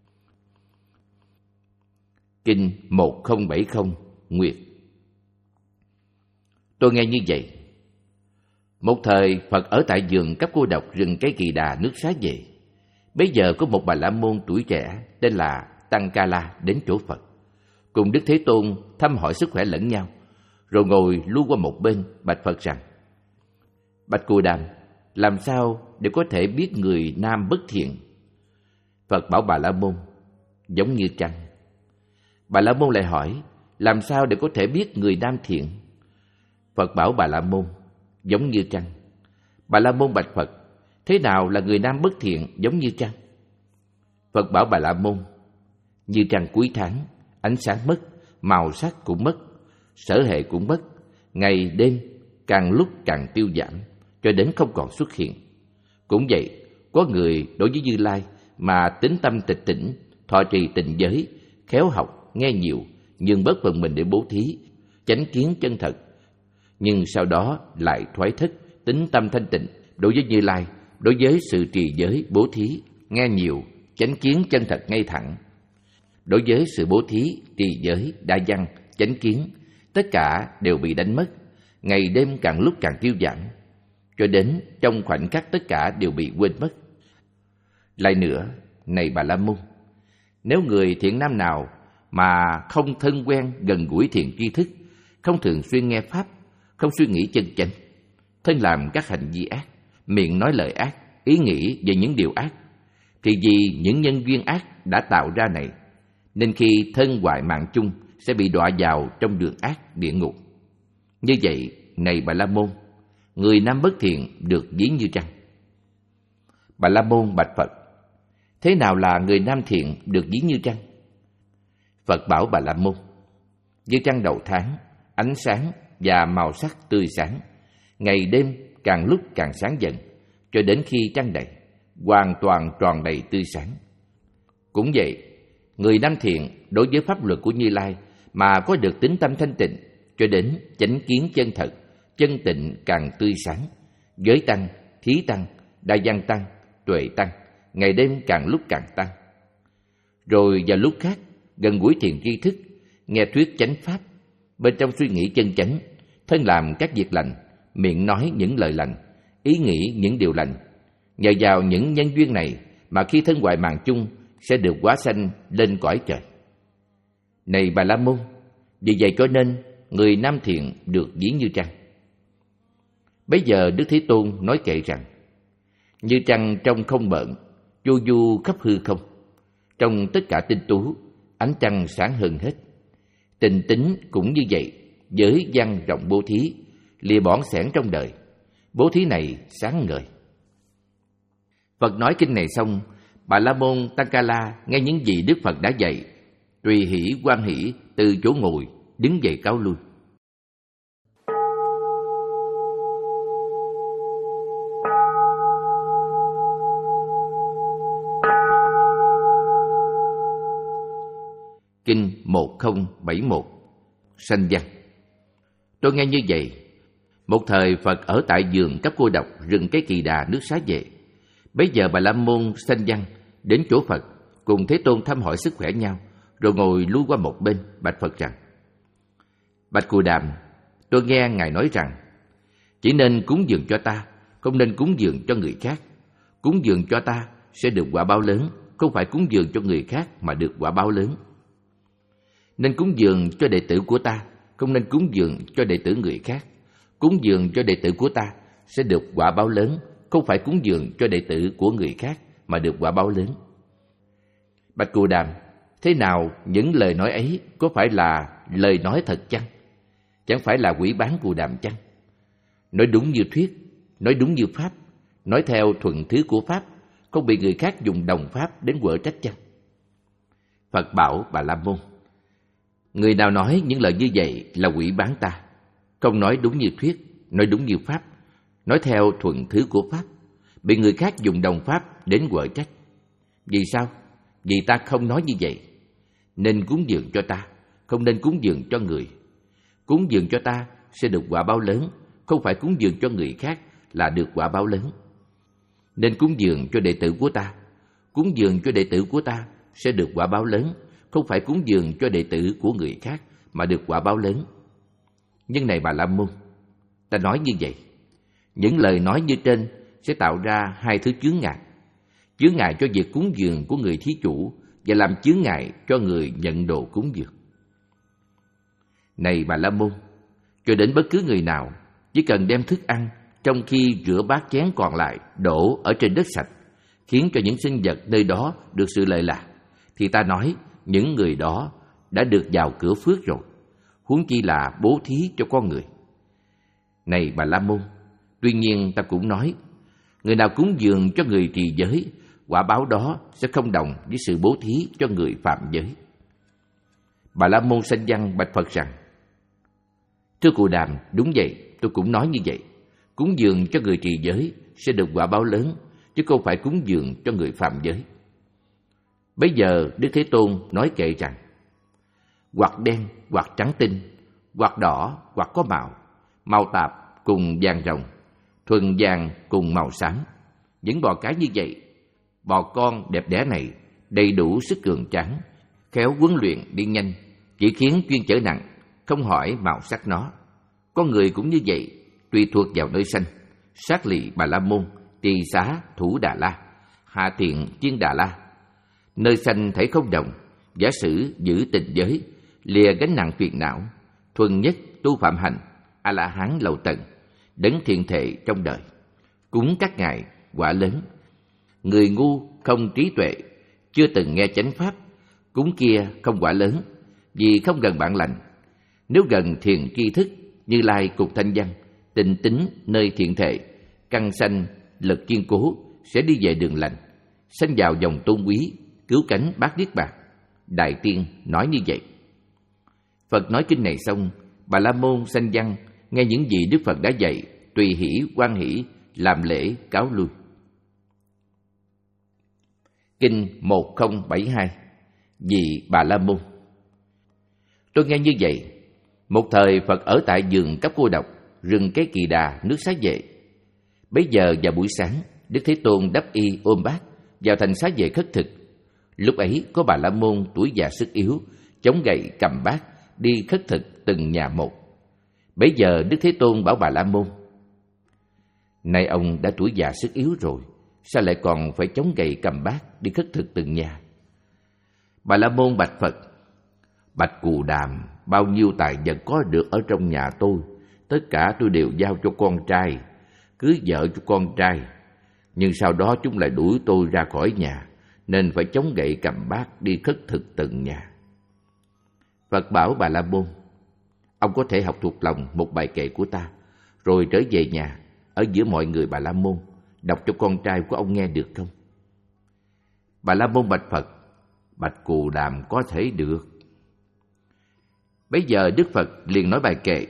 Kinh một không bảy không Nguyệt. Tôi nghe như vậy. Một thời Phật ở tại vườn Cấp Cô Độc, rừng Cây Kỳ Đà, nước Xá Vệ. Bây giờ có một Bà La Môn tuổi trẻ tên là Tăng Ca La đến chỗ Phật, cùng Đức Thế Tôn thăm hỏi sức khỏe lẫn nhau, rồi ngồi lui qua một bên bạch Phật rằng: Bạch Cù Đàm, làm sao để có thể biết người nam bất thiện? Phật bảo Bà La Môn: giống như trăng. Bà La Môn lại hỏi: làm sao để có thể biết người nam thiện? Phật bảo Bà La Môn: giống như trăng. Bà La Môn bạch Phật: thế nào là người nam bất thiện giống như trăng? Phật bảo Bà La Môn: như trăng cuối tháng, ánh sáng mất, màu sắc cũng mất, sở hệ cũng mất, ngày đêm càng lúc càng tiêu giảm, cho đến không còn xuất hiện. Cũng vậy, có người đối với Như Lai mà tín tâm tịch tỉnh, thọ trì tịnh giới, khéo học, nghe nhiều, nhưng bớt phần mình để bố thí, chánh kiến chân thật, nhưng sau đó lại thoái thất, tín tâm thanh tịnh đối với Như Lai, đối với sự trì giới, bố thí, nghe nhiều, chánh kiến chân thật ngay thẳng. Đối với sự bố thí, trì giới, đa văn, chánh kiến, tất cả đều bị đánh mất, ngày đêm càng lúc càng tiêu giảm, cho đến trong khoảnh khắc tất cả đều bị quên mất. Lại nữa, này Bà La Môn, nếu người thiện nam nào mà không thân quen gần gũi thiện tri thức, không thường xuyên nghe pháp, không suy nghĩ chân chánh, thân làm các hành vi ác, miệng nói lời ác, ý nghĩ về những điều ác, thì vì những nhân duyên ác đã tạo ra này, nên khi thân hoại mạng chung sẽ bị đọa vào trong đường ác địa ngục. Như vậy, này Bà La Môn, người nam bất thiện được ví như trăng. Bà La Môn bạch Phật: thế nào là người nam thiện được ví như trăng? Phật bảo Bà La Môn: như trăng đầu tháng, ánh sáng và màu sắc tươi sáng, ngày đêm càng lúc càng sáng dần, cho đến khi trăng đầy, hoàn toàn tròn đầy tươi sáng. Cũng vậy, người nam thiện đối với pháp luật của Như Lai mà có được tín tâm thanh tịnh, cho đến chánh kiến chân thật, chân tịnh càng tươi sáng, giới tăng, thí tăng, đa văn tăng, tuệ tăng, ngày đêm càng lúc càng tăng. Rồi vào lúc khác, gần gũi thiền tri thức, nghe thuyết chánh pháp, bên trong suy nghĩ chân chánh, thân làm các việc lành, miệng nói những lời lành, ý nghĩ những điều lành. Nhờ vào những nhân duyên này mà khi thân hoại mạng chung sẽ được hóa sanh lên cõi trời. Này Bà La Môn, vì vậy cho nên người nam thiện được ví như trăng. Bấy giờ Đức Thế Tôn nói kệ rằng: như trăng trong không bợn, chu du khắp hư không, trong tất cả tinh tú, ánh trăng sáng hơn hết. Tình tính cũng như vậy, giới văn rộng bố thí, lìa bỏn sẻn trong đời, bố thí này sáng ngời. Phật nói kinh này xong, Bà La Môn Tăng Ca La nghe những gì Đức Phật đã dạy, tùy hỷ hoan hỷ từ chỗ ngồi đứng dậy cáo lui. Kinh một không bảy mốt Sanh văn. Tôi nghe như vậy. Một thời Phật ở tại vườn cấp cô độc rừng Cái Kỳ Đà nước Xá Vệ. Bấy giờ Bà La Môn Sanh văn đến chỗ Phật, cùng Thế Tôn thăm hỏi sức khỏe nhau, rồi ngồi lui qua một bên bạch Phật rằng: bạch Cù Đàm, tôi nghe Ngài nói rằng chỉ nên cúng dường cho ta, không nên cúng dường cho người khác. Cúng dường cho ta sẽ được quả báo lớn, không phải cúng dường cho người khác mà được quả báo lớn. Nên cúng dường cho đệ tử của ta, không nên cúng dường cho đệ tử người khác. Cúng dường cho đệ tử của ta sẽ được quả báo lớn, không phải cúng dường cho đệ tử của người khác mà được quả báo lớn. Bạch Cù Đàm, thế nào những lời nói ấy có phải là lời nói thật chăng? Chẳng phải là quỷ bán Cù Đàm chăng? Nói đúng như thuyết, nói đúng như pháp, nói theo thuận thứ của pháp, không bị người khác dùng đồng pháp đến quở trách chăng? Phật bảo Bà La Môn: người nào nói những lời như vậy là quỷ bán ta, không nói đúng như thuyết, nói đúng như pháp, nói theo thuận thứ của pháp, bị người khác dùng đồng pháp đến quở trách. Vì sao? Vì ta không nói như vậy. Nên cúng dường cho ta, không nên cúng dường cho người. Cúng dường cho ta sẽ được quả báo lớn, không phải cúng dường cho người khác là được quả báo lớn. Nên cúng dường cho đệ tử của ta. Cúng dường cho đệ tử của ta sẽ được quả báo lớn, không phải cúng dường cho đệ tử của người khác mà được quả báo lớn. Nhưng này Bà La Môn, ta nói như vậy, những lời nói như trên sẽ tạo ra hai thứ chướng ngại: chướng ngại cho việc cúng dường của người thí chủ và làm chướng ngại cho người nhận đồ cúng dường. Này Bà La Môn, cho đến bất cứ người nào chỉ cần đem thức ăn trong khi rửa bát chén còn lại đổ ở trên đất sạch, khiến cho những sinh vật nơi đó được sự lợi lạc, thì ta nói những người đó đã được vào cửa phước rồi, huống chi là bố thí cho con người. Này Bà La Môn, tuy nhiên ta cũng nói, người nào cúng dường cho người trì giới, quả báo đó sẽ không đồng với sự bố thí cho người phạm giới. Bà La Môn Sanh Văn bạch Phật rằng: Thưa Cụ Đàm, đúng vậy, tôi cũng nói như vậy. Cúng dường cho người trì giới sẽ được quả báo lớn, chứ không phải cúng dường cho người phạm giới. Bấy giờ Đức Thế Tôn nói kệ rằng: Hoặc đen, hoặc trắng tinh, hoặc đỏ, hoặc có màu, màu tạp cùng vàng rồng, thuần vàng cùng màu xám. Những bò cái như vậy, bò con đẹp đẽ này đầy đủ sức cường tráng, khéo huấn luyện đi nhanh, chỉ khiến chuyên chở nặng, không hỏi màu sắc nó. Con người cũng như vậy, tùy thuộc vào nơi sanh. Sát lị Bà La Môn, Tỳ Xá Thủ Đà La, Hạ Thiện Chiên Đà La. Nơi sanh thấy không đồng, giả sử giữ tình giới, lìa gánh nặng phiền não, thuần nhất tu phạm hành, A La Hán lầu tận, đấng thiện thệ trong đời. Cúng các ngài quả lớn. Người ngu không trí tuệ, chưa từng nghe chánh pháp, cúng kia không quả lớn, vì không gần bạn lành. Nếu gần thiền tri thức, Như Lai cục thanh văn, tình tính nơi thiện thệ, căn sanh lực kiên cố, sẽ đi về đường lành, sanh vào dòng tôn quý, cứu cánh bát niết bàn. Đại Tiên nói như vậy. Phật nói kinh này xong, Bà La Môn Sanh Văn nghe những gì Đức Phật đã dạy, tùy hỷ hoan hỷ, làm lễ cáo lui. Kinh một không bảy hai. Vị Bà La Môn. Tôi nghe như vậy. Một thời Phật ở tại vườn Cấp Cô Độc, rừng Cái Kỳ Đà, nước Xá Vệ. Bấy giờ vào buổi sáng, Đức Thế Tôn đắp y ôm bát vào thành Xá Vệ khất thực. Lúc ấy có Bà La Môn tuổi già sức yếu, chống gậy cầm bát đi khất thực từng nhà một. Bấy giờ Đức Thế Tôn bảo Bà La Môn: Nay ông đã tuổi già sức yếu rồi, sao lại còn phải chống gậy cầm bát đi khất thực từng nhà? Bà La Môn bạch Phật: Bạch Cù Đàm, bao nhiêu tài vật có được ở trong nhà tôi, tất cả tôi đều giao cho con trai, cưới vợ cho con trai. Nhưng sau đó chúng lại đuổi tôi ra khỏi nhà, nên phải chống gậy cầm bát đi khất thực từng nhà. Phật bảo Bà La Môn: Ông có thể học thuộc lòng một bài kệ của ta, rồi trở về nhà, ở giữa mọi người Bà La Môn, đọc cho con trai của ông nghe được không? Bà La Môn bạch Phật: Bạch Cù Đàm có thể được. Bấy giờ Đức Phật liền nói bài kệ: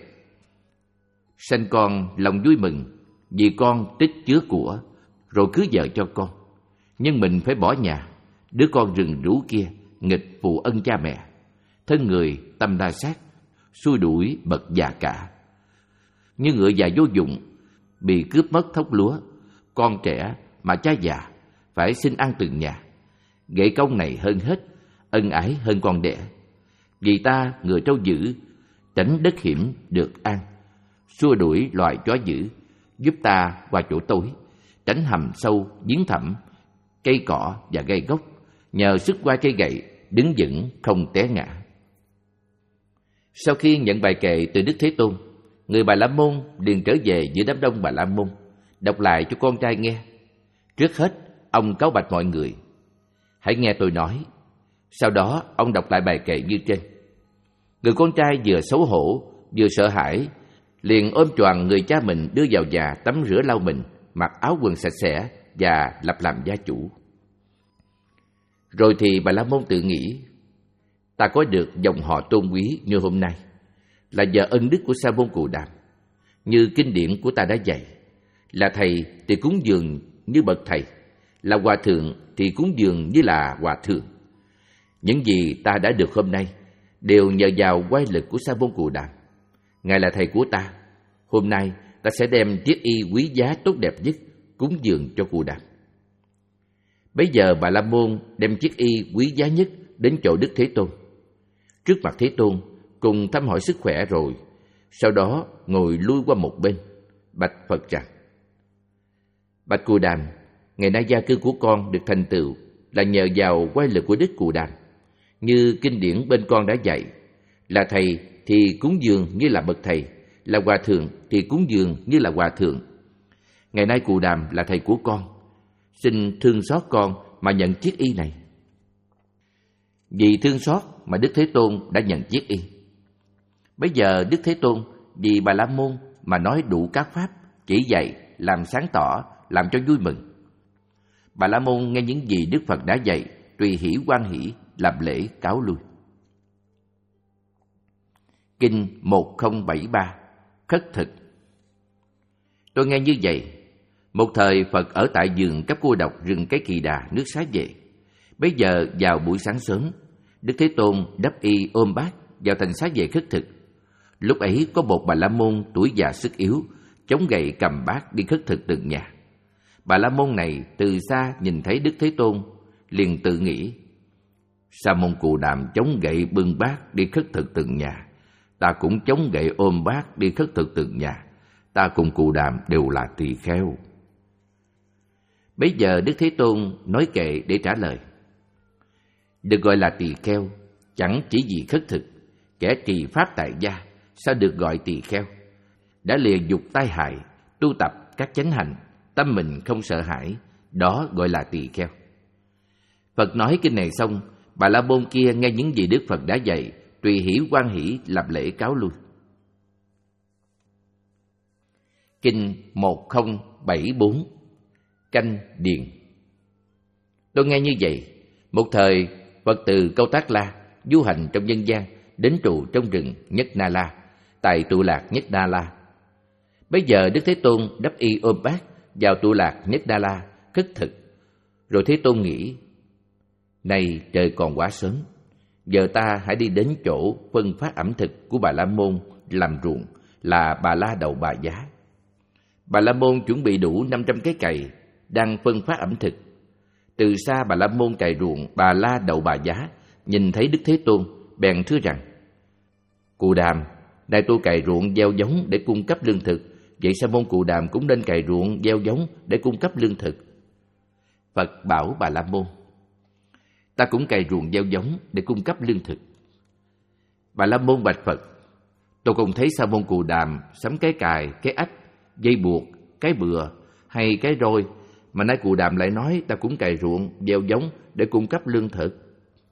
Sanh con lòng vui mừng, vì con tích chứa của, rồi cưới vợ cho con. Nhưng mình phải bỏ nhà, đứa con rừng rú kia nghịch phụ ân cha mẹ, thân người tâm đa sát, xui đuổi bậc già cả. Như ngựa già vô dụng, bị cướp mất thóc lúa, con trẻ mà cha già, phải xin ăn từng nhà. Gậy công này hơn hết, ân ái hơn con đẻ. Vì ta người trâu dữ, tránh đất hiểm được an, xua đuổi loài chó dữ, giúp ta qua chỗ tối, tránh hầm sâu giếng thẳm, cây cỏ và gai gốc, nhờ sức qua cây gậy, đứng vững không té ngã. Sau khi nhận bài kệ từ Đức Thế Tôn, người Bà La Môn liền trở về giữa đám đông Bà La Môn, đọc lại cho con trai nghe. Trước hết, ông cáo bạch mọi người: Hãy nghe tôi nói. Sau đó, ông đọc lại bài kệ như trên. Người con trai vừa xấu hổ, vừa sợ hãi, liền ôm choàng người cha mình đưa vào nhà tắm rửa lau mình, mặc áo quần sạch sẽ và lập làm gia chủ. Rồi thì Bà La Môn tự nghĩ: Ta có được dòng họ tôn quý như hôm nay là nhờ ân đức của Sa môn Cù Đàm. Như kinh điển của ta đã dạy, là thầy thì cúng dường như bậc thầy, là hòa thượng thì cúng dường như là hòa thượng. Những gì ta đã được hôm nay đều nhờ vào oai lực của Sa môn Cù Đàm. Ngài là thầy của ta. Hôm nay ta sẽ đem chiếc y quý giá tốt đẹp nhất cúng dường cho Cù Đàm. Bấy giờ Bà La Môn đem chiếc y quý giá nhất đến chỗ Đức Thế Tôn. Trước mặt Thế Tôn cùng thăm hỏi sức khỏe rồi, sau đó ngồi lui qua một bên, bạch Phật rằng: Bạch Cù Đàm, ngày nay gia cư của con được thành tựu là nhờ vào oai lực của Đức Cù Đàm. Như kinh điển bên con đã dạy, là thầy thì cúng dường như là bậc thầy, là hòa thượng thì cúng dường như là hòa thượng. Ngày nay Cù Đàm là thầy của con, xin thương xót con mà nhận chiếc y này. Vì thương xót mà Đức Thế Tôn đã nhận chiếc y. Bây giờ Đức Thế Tôn vì Bà La Môn mà nói đủ các pháp, chỉ dạy, làm sáng tỏ, làm cho vui mừng. Bà La Môn nghe những gì Đức Phật đã dạy, tùy hỷ hoan hỷ, làm lễ cáo lui. Kinh một không bảy ba Khất thực. Tôi nghe như vậy. Một thời Phật ở tại vườn cấp cô độc rừng Cái Kỳ Đà, nước Xá Vệ. Bấy giờ vào buổi sáng sớm, Đức Thế Tôn đắp y ôm bát vào thành Xá Vệ khất thực. Lúc ấy có một Bà La Môn tuổi già sức yếu, chống gậy cầm bát đi khất thực từng nhà. Bà La Môn này từ xa nhìn thấy Đức Thế Tôn, liền tự nghĩ: Sa môn Cù Đàm chống gậy bưng bát đi khất thực từng nhà, ta cũng chống gậy ôm bát đi khất thực từng nhà. Ta cùng Cù Đàm đều là tỳ kheo. Bấy giờ Đức Thế Tôn nói kệ để trả lời: Được gọi là tỳ kheo chẳng chỉ vì khất thực. Kẻ trì pháp tại gia sao được gọi tỳ kheo? Đã lìa dục tai hại, tu tập các chánh hạnh, tâm mình không sợ hãi, đó gọi là tỳ kheo. Phật nói kinh này xong, Bà La Môn kia nghe những gì Đức Phật đã dạy, tùy hỷ hoan hỷ, làm lễ cáo lui. Kinh một không bảy bốn Canh Điền. Tôi nghe như vậy. Một thời Phật từ Câu Tác La du hành trong nhân gian, đến trụ trong rừng Nhất Na La, tại tụ lạc Nhất Na La. Bấy giờ Đức Thế Tôn đắp y ôm bát vào tụ lạc Nhất Na La khất thực. Rồi Thế Tôn nghĩ: Này trời còn quá sớm, giờ ta hãy đi đến chỗ phân phát ẩm thực của Bà La Môn làm ruộng là Bà La Đậu Bà Giá. Bà La Môn chuẩn bị đủ năm trăm cái cày, đang phân phát ẩm thực. Từ xa Bà La Môn cày ruộng Bà La Đậu Bà Giá nhìn thấy Đức Thế Tôn, bèn thưa rằng: Cù Đàm, nay tôi cày ruộng gieo giống để cung cấp lương thực, vậy Sa môn Cù Đàm cũng nên cày ruộng gieo giống để cung cấp lương thực. Phật bảo Bà La Môn: Ta cũng cày ruộng gieo giống để cung cấp lương thực. Bà La Môn bạch Phật: Tôi không thấy Sa môn Cù Đàm sắm cái cài, cái ách, dây buộc, cái bừa hay cái roi, mà nay Cù Đàm lại nói ta cũng cày ruộng gieo giống để cung cấp lương thực.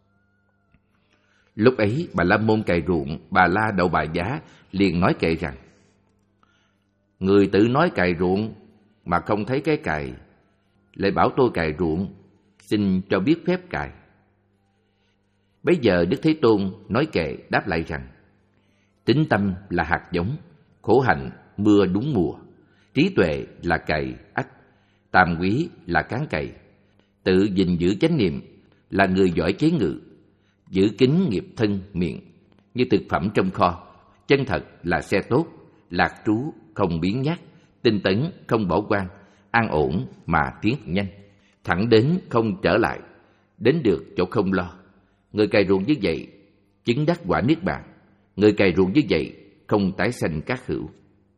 Lúc ấy Bà La Môn cày ruộng Bà La Đậu Bà Giá liền nói kệ rằng: Người tự nói cày ruộng mà không thấy cái cày, lại bảo tôi cày ruộng, xin cho biết phép cày. Bấy giờ Đức Thế Tôn nói kệ đáp lại rằng: Tín tâm là hạt giống, khổ hạnh mưa đúng mùa, trí tuệ là cày ách, tam quý là cán cày, tự gìn giữ chánh niệm là người giỏi chế ngự, giữ kín nghiệp thân miệng như thực phẩm trong kho, chân thật là xe tốt, lạc trú không biến nhát, tinh tấn không bỏ quan, an ổn mà tiến nhanh, thẳng đến không trở lại, đến được chỗ không lo. Người cày ruộng như vậy chứng đắc quả niết bàn, người cày ruộng như vậy không tái sanh các hữu.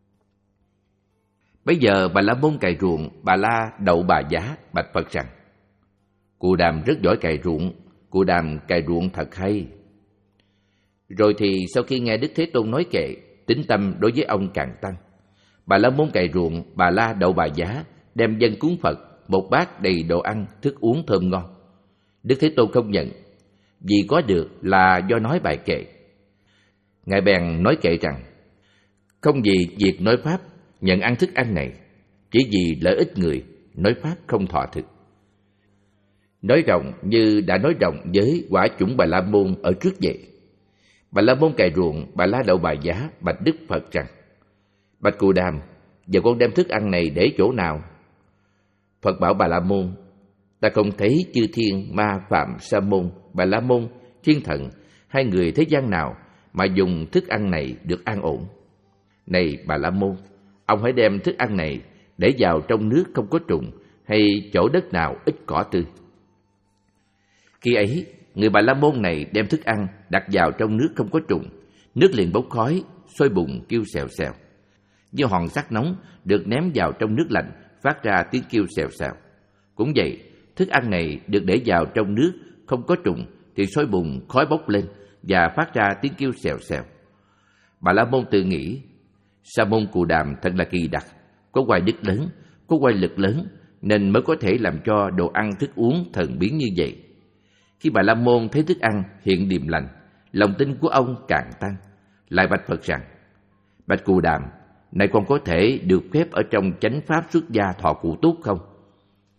Bây giờ Bà La Môn cày ruộng Bà La Đậu Bà Giá bạch Phật rằng: Cù Đàm rất giỏi cày ruộng, Cù Đàm cày ruộng thật hay. Rồi thì sau khi nghe Đức Thế Tôn nói kệ, tín tâm đối với ông càng tăng. Bà La Môn cày ruộng Bà La Đậu Bà Giá đem dâng cúng Phật một bát đầy đồ ăn, thức uống thơm ngon. Đức Thế Tôn không nhận, vì có được là do nói bài kệ. Ngài bèn nói kệ rằng: Không vì việc nói pháp nhận ăn thức ăn này, chỉ vì lợi ích người nói pháp không thọ thực. Nói rộng như đã nói rộng với quả chủng Bà La Môn ở trước vậy. Bà La Môn cày ruộng Bà La Đậu Bà Giá bạch Đức Phật rằng: Bạch Cù Đàm, giờ con đem thức ăn này để chỗ nào? Phật bảo Bà La Môn: Ta không thấy chư thiên ma phạm Sa môn, Bà La Môn, Thiên Thần, hai người thế gian nào mà dùng thức ăn này được an ổn. Này Bà La Môn, ông hãy đem thức ăn này để vào trong nước không có trùng, hay chỗ đất nào ít cỏ tươi. Khi ấy, người Bà La Môn này đem thức ăn đặt vào trong nước không có trùng, nước liền bốc khói, sôi bùng kêu xèo xèo. Như hòn sắt nóng được ném vào trong nước lạnh, phát ra tiếng kêu xèo xèo. Cũng vậy, thức ăn này được để vào trong nước không có trùng thì sôi bùng, khói bốc lên và phát ra tiếng kêu xèo xèo. Bà La Môn tự nghĩ: Sa môn Cù Đàm thật là kỳ đặc, có oai đức lớn, có oai lực lớn, nên mới có thể làm cho đồ ăn thức uống thần biến như vậy. Khi Bà La Môn thấy thức ăn hiện điềm lành, lòng tin của ông càng tăng, lại bạch Phật rằng: Bạch Cù Đàm, nay con có thể được phép ở trong chánh pháp xuất gia thọ cụ túc không?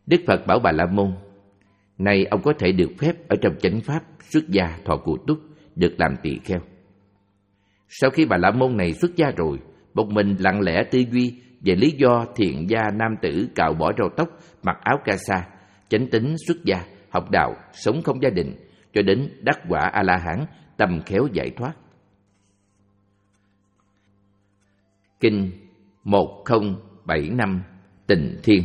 Đức Phật bảo Bà La Môn, nay ông có thể được phép ở trong chánh pháp xuất gia thọ cụ túc, được làm tỳ kheo. Sau khi Bà La Môn này xuất gia rồi, một mình lặng lẽ tư duy về lý do thiện gia nam tử cạo bỏ râu tóc, mặc áo ca sa, chánh tín xuất gia, học đạo, sống không gia đình, cho đến đắc quả A-la-hán, tâm khéo giải thoát. Kinh một không bảy năm Tịnh Thiên.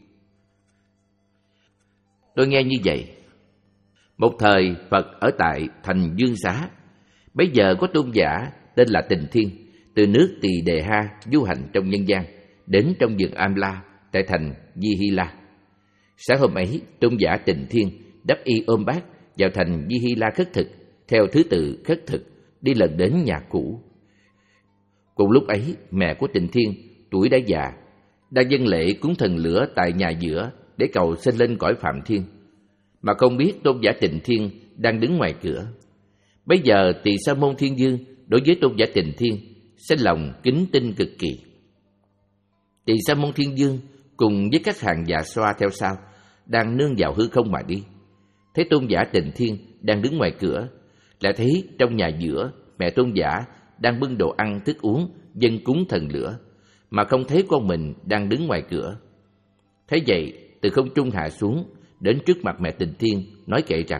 Tôi nghe như vậy. Một thời Phật ở tại thành Dương Xá. Bấy giờ có tôn giả tên là Tịnh Thiên, từ nước Tỳ Đề Ha du hành trong nhân gian, đến trong vườn Am La tại thành Di Hy La. Sáng hôm ấy, tôn giả Tịnh Thiên đắp y ôm bát vào thành Di Hy La khất thực, theo thứ tự khất thực, đi lần đến nhà cũ. Cùng lúc ấy, mẹ của Tịnh Thiên, tuổi đã già, đang dâng lễ cúng thần lửa tại nhà giữa để cầu sinh lên cõi Phạm Thiên, mà không biết tôn giả Tịnh Thiên đang đứng ngoài cửa. Bây giờ Tỳ Sa Môn Thiên Vương đối với tôn giả Tịnh Thiên sinh lòng kính tinh cực kỳ. Tỳ Sa Môn Thiên Vương cùng với các hàng già xoa theo sau đang nương vào hư không mà đi. Thấy tôn giả Tịnh Thiên đang đứng ngoài cửa, lại thấy trong nhà giữa mẹ tôn giả đang bưng đồ ăn thức uống dâng cúng thần lửa, mà không thấy con mình đang đứng ngoài cửa. Thấy vậy, từ không trung hạ xuống, đến trước mặt mẹ Tịnh Thiên, nói kệ rằng: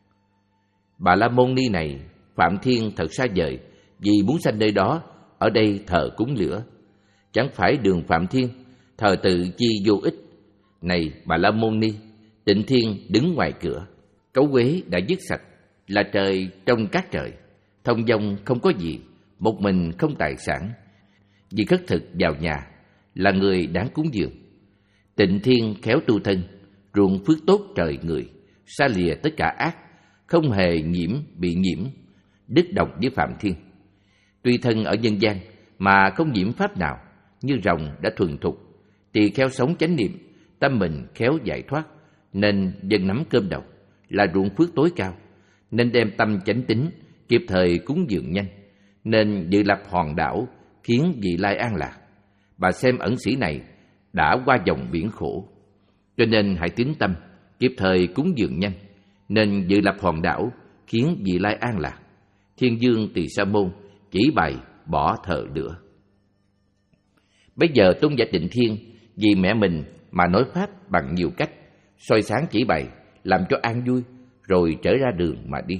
Bà La Môn Ni này, Phạm Thiên thật xa vời, vì muốn sanh nơi đó, ở đây thờ cúng lửa. Chẳng phải đường Phạm Thiên, thờ tự chi vô ích. Này Bà La Môn Ni, Tịnh Thiên đứng ngoài cửa, cấu quế đã dứt sạch, là trời trong các trời, thông dong không có gì, một mình không tài sản. Vì khất thực vào nhà, là người đáng cúng dường. Tịnh Thiên khéo tu thân, ruộng phước tốt trời người, xa lìa tất cả ác, không hề nhiễm bị nhiễm, đứt độc với Phạm Thiên. Tuy thân ở nhân gian mà không nhiễm pháp nào, như rồng đã thuần thục, tỳ kheo sống chánh niệm, tâm mình khéo giải thoát, nên dân nắm cơm đầu, là ruộng phước tối cao, nên đem tâm chánh tín, kịp thời cúng dường nhanh, nên dự lập hòn đảo, khiến vị lai an lạc. Bà xem ẩn sĩ này đã qua dòng biển khổ, cho nên hãy tín tâm, kịp thời cúng dường nhanh, nên dự lập hòn đảo, khiến vị lai an lạc. Thiên vương Tỳ Sa Môn chỉ bày bỏ thờ lửa. Bây giờ tôn giả Tịnh Thiên vì mẹ mình mà nói pháp bằng nhiều cách, soi sáng chỉ bày, làm cho an vui, rồi trở ra đường mà đi.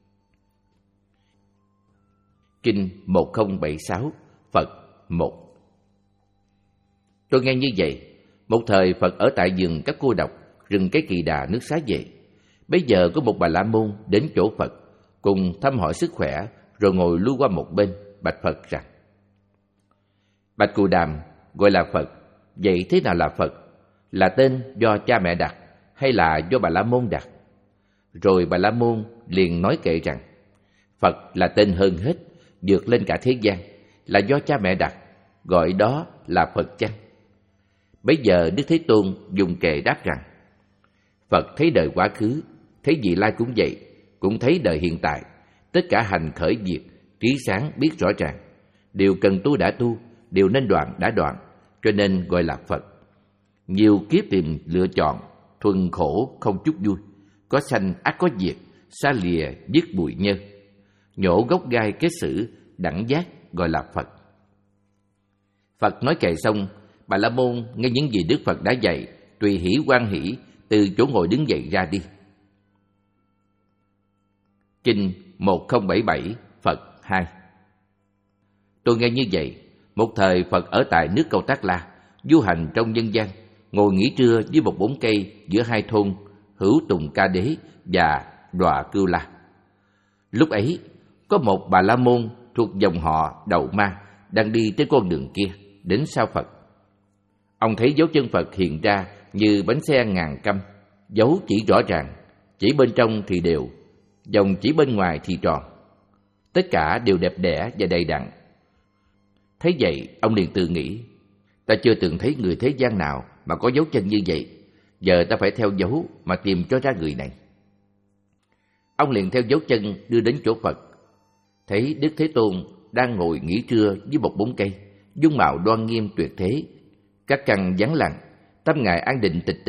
Kinh một không bảy sáu Phật một. Tôi nghe như vậy. Một thời Phật ở tại vườn các cô độc, rừng cái Kỳ Đà nước Xá Vệ. Bây giờ có một Bà La Môn đến chỗ Phật, cùng thăm hỏi sức khỏe, rồi ngồi lui qua một bên, bạch Phật rằng: Bạch Cù Đàm, gọi là Phật, vậy thế nào là Phật? Là tên do cha mẹ đặt, hay là do Bà La Môn đặt? Rồi Bà La Môn liền nói kệ rằng: Phật là tên hơn hết, vượt lên cả thế gian, là do cha mẹ đặt, gọi đó là Phật chăng? Bấy giờ Đức Thế Tôn dùng kệ đáp rằng: Phật thấy đời quá khứ, thấy vị lai cũng vậy, cũng thấy đời hiện tại, tất cả hành khởi diệt, trí sáng biết rõ ràng, điều cần tu đã tu, điều nên đoạn đã đoạn, cho nên gọi là Phật. Nhiều kiếp tìm lựa chọn, thuần khổ không chút vui, có sanh ắt có diệt, xa lìa dứt bụi nhơ, nhổ gốc gai kết sử, đẳng giác gọi là Phật. Phật nói kệ xong, Bà La Môn nghe những gì Đức Phật đã dạy, tùy hỷ hoan hỷ, từ chỗ ngồi đứng dậy ra đi. Kinh một không bảy bảy Phật hai. Tôi nghe như vậy. Một thời Phật ở tại nước Câu Tác La, du hành trong nhân gian, ngồi nghỉ trưa dưới một bóng cây giữa hai thôn Hữu Tùng Ca Đế và Đọa Cưu La. Lúc ấy, có một Bà La Môn thuộc dòng họ Đậu Ma đang đi trên con đường kia, đến sau Phật. Ông thấy dấu chân Phật hiện ra như bánh xe ngàn căm, dấu chỉ rõ ràng, chỉ bên trong thì đều, dòng chỉ bên ngoài thì tròn. Tất cả đều đẹp đẽ và đầy đặn. Thấy vậy, ông liền tự nghĩ: ta chưa từng thấy người thế gian nào mà có dấu chân như vậy, giờ ta phải theo dấu mà tìm cho ra người này. Ông liền theo dấu chân đưa đến chỗ Phật. Thấy Đức Thế Tôn đang ngồi nghỉ trưa dưới một bóng cây, dung mạo đoan nghiêm tuyệt thế, các căn vắng lặng, tâm ngài an định tịch tỉnh,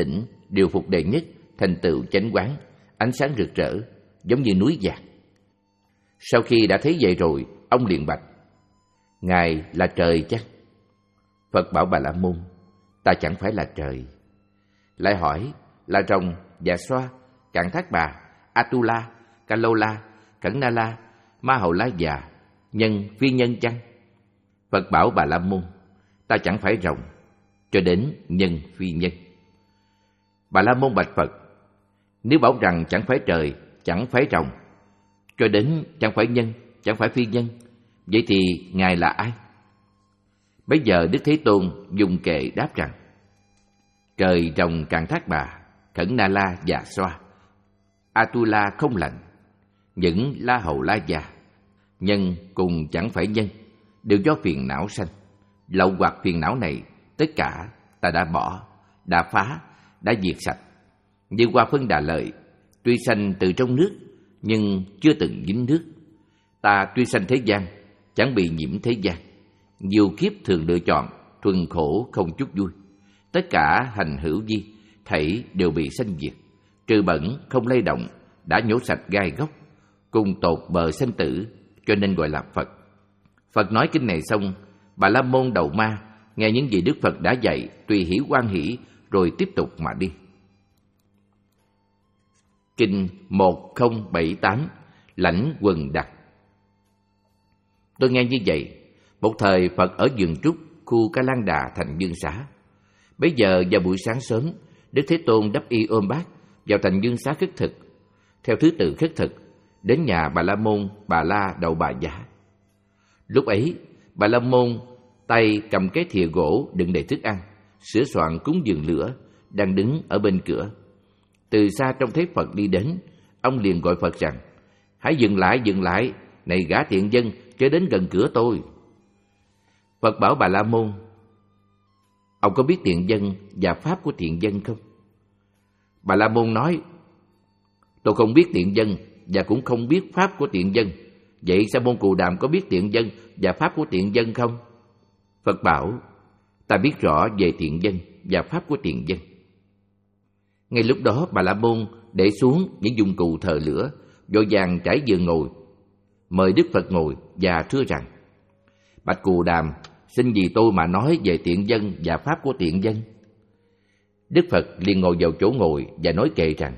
đều phục đệ nhất, thành tựu chánh quán, ánh sáng rực rỡ, giống như núi vàng. Sau khi đã thấy vậy rồi, ông liền bạch: Ngài là trời chăng? Phật bảo Bà La Môn: Ta chẳng phải là trời. Lại hỏi: Là rồng, Dạ Xoa, Cạn Thác Bà, Atula, Kalola, Cẩn Na La, Ma Hầu La Già, nhân, phi nhân chăng? Phật bảo Bà La Môn: Ta chẳng phải rồng, cho đến nhân, phi nhân. Bà La Môn bạch Phật: Nếu bảo rằng chẳng phải trời, chẳng phải rồng, cho đến chẳng phải nhân, chẳng phải phi nhân, vậy thì Ngài là ai? Bấy giờ Đức Thế Tôn dùng kệ đáp rằng: Trời, rồng, Cạn Thác Bà, Khẩn Na La, Dạ Xoa, Atula không lành, những La Hầu La Già, nhân cùng chẳng phải nhân, đều do phiền não sanh. Lậu hoặc phiền não này, tất cả ta đã bỏ, đã phá, đã diệt sạch. Như Hoa Phân Đà Lợi, tuy sanh từ trong nước, nhưng chưa từng dính nước. Ta tuy sanh thế gian, chẳng bị nhiễm thế gian. Nhiều kiếp thường lựa chọn, thuần khổ không chút vui. Tất cả hành hữu vi, thảy đều bị sanh diệt. Trừ bẩn không lay động, đã nhổ sạch gai gốc, cùng tột bờ sanh tử, cho nên gọi là Phật. Phật nói kinh này xong, Bà La Môn đầu ma nghe những gì Đức Phật đã dạy, tùy hỷ hoan hỷ, rồi tiếp tục mà đi. Kinh một không bảy tám, Lãnh Quần Đặc. Tôi nghe như vậy, một thời Phật ở vườn trúc, khu Ca Lan Đà, thành Dương Xá. Bấy giờ vào buổi sáng sớm, Đức Thế Tôn đắp y ôm bát vào thành Dương Xá khất thực. Theo thứ tự khất thực, đến nhà Bà La Môn, Bà La Đậu Bà Giá. Lúc ấy, Bà La Môn tay cầm cái thìa gỗ đựng đầy thức ăn, sửa soạn cúng dường lửa, đang đứng ở bên cửa. Từ xa trông thấy Phật đi đến, ông liền gọi Phật rằng: Hãy dừng lại, dừng lại, này gã tiện dân, chớ đến gần cửa tôi. Phật bảo Bà La Môn: Ông có biết tiện dân và pháp của tiện dân không? Bà La Môn nói: Tôi không biết tiện dân và cũng không biết pháp của tiện dân. Vậy Sa Môn Cù Đàm có biết tiện dân và pháp của tiện dân không? Phật bảo: Ta biết rõ về tiện dân và pháp của tiện dân. Ngay lúc đó Bà La Môn để xuống những dụng cụ thờ lửa, vội vàng trải giường ngồi, mời Đức Phật ngồi và thưa rằng: Bạch Cù Đàm, xin vì tôi mà nói về tiện dân và pháp của tiện dân. Đức Phật liền ngồi vào chỗ ngồi và nói kệ rằng: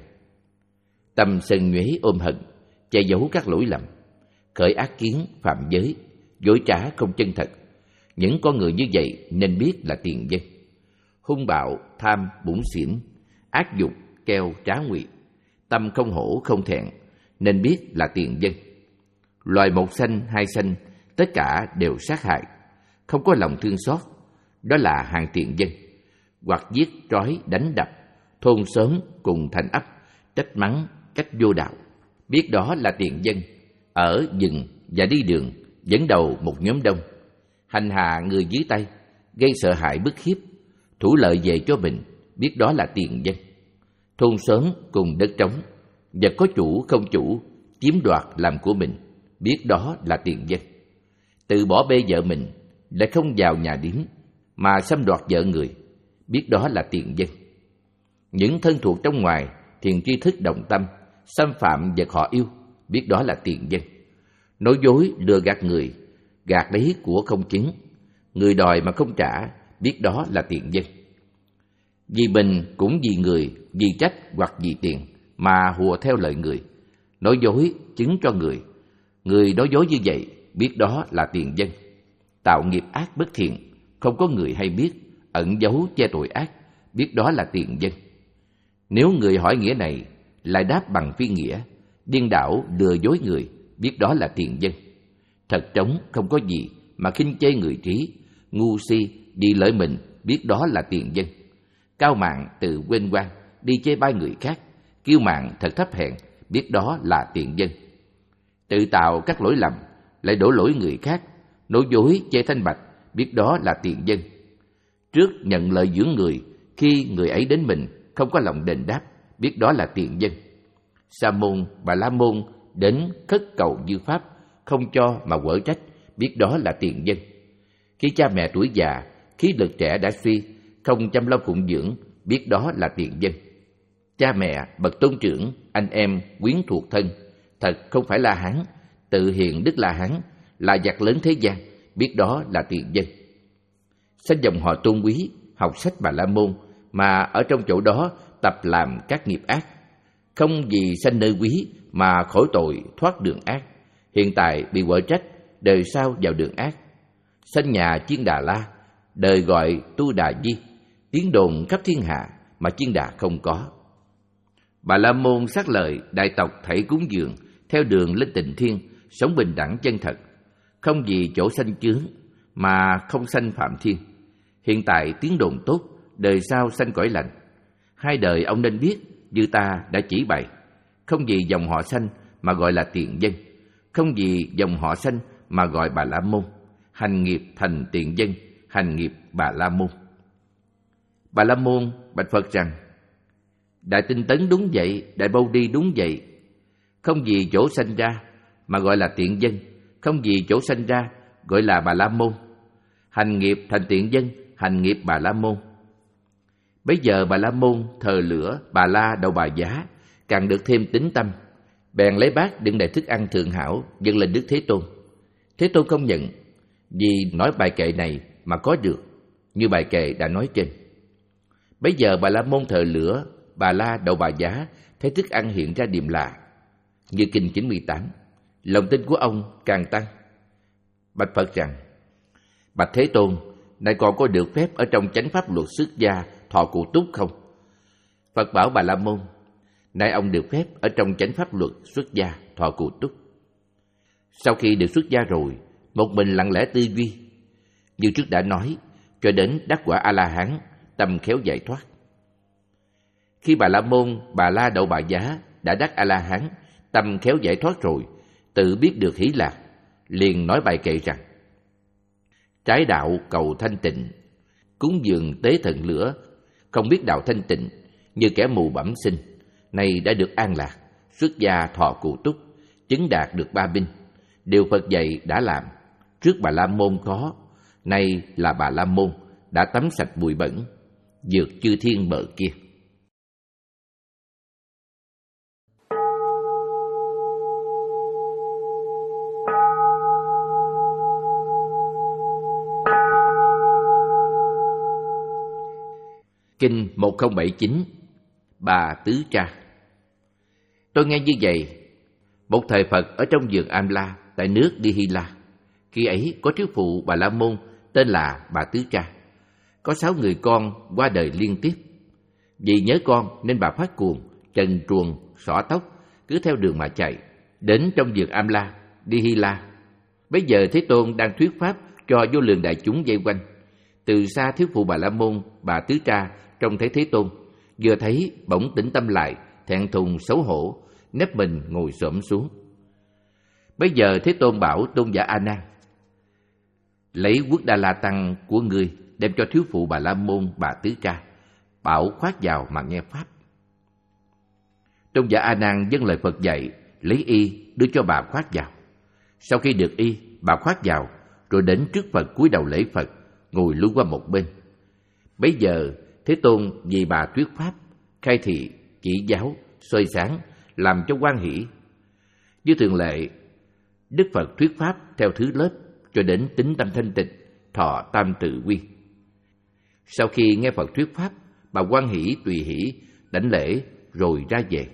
Tâm sân nhuế ôm hận, che giấu các lỗi lầm, khởi ác kiến phạm giới, dối trá không chân thật. Những con người như vậy nên biết là tiện dân. Hung bạo, tham, bủn xỉn, ác dục, keo, trá ngụy, tâm không hổ không thẹn, nên biết là tiện dân. Loài một sanh hai sanh, tất cả đều sát hại, không có lòng thương xót, đó là hàng tiện dân. Hoặc giết, trói, đánh đập, thôn xóm cùng thành ấp, trách mắng cách vô đạo, biết đó là tiện dân. Ở rừng và đi đường dẫn đầu một nhóm đông, hành hạ người dưới tay, gây sợ hãi bức hiếp, thủ lợi về cho mình, biết đó là tiện dân. Thôn xóm cùng đất trống, vật có chủ không chủ, chiếm đoạt làm của mình, biết đó là tiện dân. Từ bỏ bê vợ mình, lại không vào nhà điếm, mà xâm đoạt vợ người, biết đó là tiện dân. Những thân thuộc trong ngoài, thiền tri thức đồng tâm, xâm phạm vật họ yêu, biết đó là tiện dân. Nói dối lừa gạt người, gạt lấy của không chứng, người đòi mà không trả, biết đó là tiện dân. Vì mình cũng vì người, vì trách hoặc vì tiền mà hùa theo lời người, nói dối chứng cho người, người nói dối như vậy, biết đó là tiện dân. Tạo nghiệp ác bất thiện, không có người hay biết, ẩn giấu che tội ác, biết đó là tiện dân. Nếu người hỏi nghĩa này, lại đáp bằng phi nghĩa, điên đảo lừa dối người, biết đó là tiện dân. Thật trống không có gì mà khinh chê người trí, ngu si đi lợi mình, biết đó là tiện dân. Cao mạn tự quên quan, đi chê bai người khác, kiêu mạn thật thấp hèn, biết đó là tiện dân. Tự tạo các lỗi lầm, lại đổ lỗi người khác, nói dối chê thanh bạch, biết đó là tiện dân. Trước nhận lợi dưỡng người, khi người ấy đến mình không có lòng đền đáp, biết đó là tiện dân. Sa môn, Bà La Môn đến khất cầu như pháp, không cho mà quở trách, biết đó là tiện dân. Khi cha mẹ tuổi già, khí lực trẻ đã suy, không chăm lo phụng dưỡng, biết đó là tiện dân. cha mẹ, bậc tôn trưởng, anh em, quyến thuộc thân, thật không phải La Hán, tự hiện Đức La Hán, là giặc lớn thế gian, biết đó là tiền dân. Sanh dòng họ tôn quý, học sách Bà La Môn, mà ở trong chỗ đó tập làm các nghiệp ác. Không vì sanh nơi quý mà khỏi tội thoát đường ác, hiện tại bị quở trách, đời sau vào đường ác. Sanh nhà Chiên Đà La, đời gọi Tu Đà Di, tiếng đồn khắp thiên hạ mà Chiên Đà không có. Bà La Môn xác lời đại tộc thảy cúng dường, theo đường lên tịnh thiên, sống bình đẳng chân thật, không vì chỗ sanh chướng mà không sanh phạm thiên. Hiện tại tiếng đồn tốt, đời sau sanh cõi lành. Hai đời ông nên biết, như ta đã chỉ bày, không vì dòng họ sanh mà gọi là tiền dân, không vì dòng họ sanh mà gọi Bà La Môn, hành nghiệp thành tiền dân, hành nghiệp Bà La Môn. Bà La Môn bạch Phật rằng: Đại Tinh Tấn đúng vậy, Đại Bâu Đi đúng vậy, không vì chỗ sanh ra mà gọi là tiện dân, không vì chỗ sanh ra gọi là Bà La Môn, hành nghiệp thành tiện dân, hành nghiệp Bà La Môn. Bấy giờ Bà La Môn thờ lửa Bà La Đậu Bà Giá, càng được thêm tín tâm, bèn lấy bát đựng đầy thức ăn thượng hảo dâng lên Đức Thế Tôn. Thế Tôn công nhận, vì nói bài kệ này mà có được, như bài kệ đã nói trên. Bấy giờ Bà La Môn thờ lửa Bà La Đậu Bà Giá, thấy thức ăn hiện ra điềm lạ, như kinh chín mươi tám, lòng tin của ông càng tăng. Bạch Phật rằng: Bạch Thế Tôn, nay còn có được phép ở trong chánh pháp luật xuất gia thọ cụ túc không? Phật bảo Bà La Môn: Nay ông được phép ở trong chánh pháp luật xuất gia thọ cụ túc. Sau khi được xuất gia rồi, một mình lặng lẽ tư duy, như trước đã nói, cho đến đắc quả A La Hán, tâm khéo giải thoát. Khi Bà La Môn Bà La Đậu Bà Giá đã đắc A La Hán, tâm khéo giải thoát rồi, tự biết được hỷ lạc, liền nói bài kệ rằng: Trái đạo cầu thanh tịnh, cúng dường tế thần lửa, không biết đạo thanh tịnh, như kẻ mù bẩm sinh, nay đã được an lạc, xuất gia thọ cụ túc, chứng đạt được ba binh. Điều Phật dạy đã làm, trước Bà La Môn có, nay là Bà La Môn đã tắm sạch bụi bẩn, vượt chư thiên bờ kia. Kinh một không bảy chín, Bà Tứ Tra. Tôi nghe như vậy, một thời Phật ở trong vườn Am-la tại nước Đi-hi-la. Khi ấy có thiếu phụ Bà La Môn tên là Bà Tứ Tra. Có sáu người con qua đời liên tiếp. Vì nhớ con nên bà phát cuồng, trần truồng, xõa tóc, cứ theo đường mà chạy, đến trong vườn Am-la, Đi-hi-la. Bấy giờ Thế Tôn đang thuyết pháp cho vô lượng đại chúng vây quanh. Từ xa thiếu phụ Bà La Môn, Bà Tứ Tra trông thấy Thế Tôn, vừa thấy bỗng tĩnh tâm lại, thẹn thùng xấu hổ, nép mình ngồi xổm xuống. Bấy giờ Thế Tôn bảo tôn giả A Nan: Lấy Quốc Đa La Tăng của ngươi đem cho thiếu phụ Bà La Môn Bà Tứ Tra, bảo khoác vào mà nghe pháp. Tôn giả A Nan vâng lời Phật dạy, lấy y đưa cho bà khoác vào. Sau khi được y, bà khoác vào, rồi đến trước Phật cúi đầu lễ Phật, ngồi lui qua một bên. Bấy giờ Thế Tôn vì bà thuyết pháp, khai thị, chỉ giáo, soi sáng, làm cho hoan hỷ. Như thường lệ, Đức Phật thuyết pháp theo thứ lớp cho đến tín tâm thanh tịnh, thọ tam tự quy. Sau khi nghe Phật thuyết pháp, bà hoan hỷ tùy hỷ, đảnh lễ rồi ra về.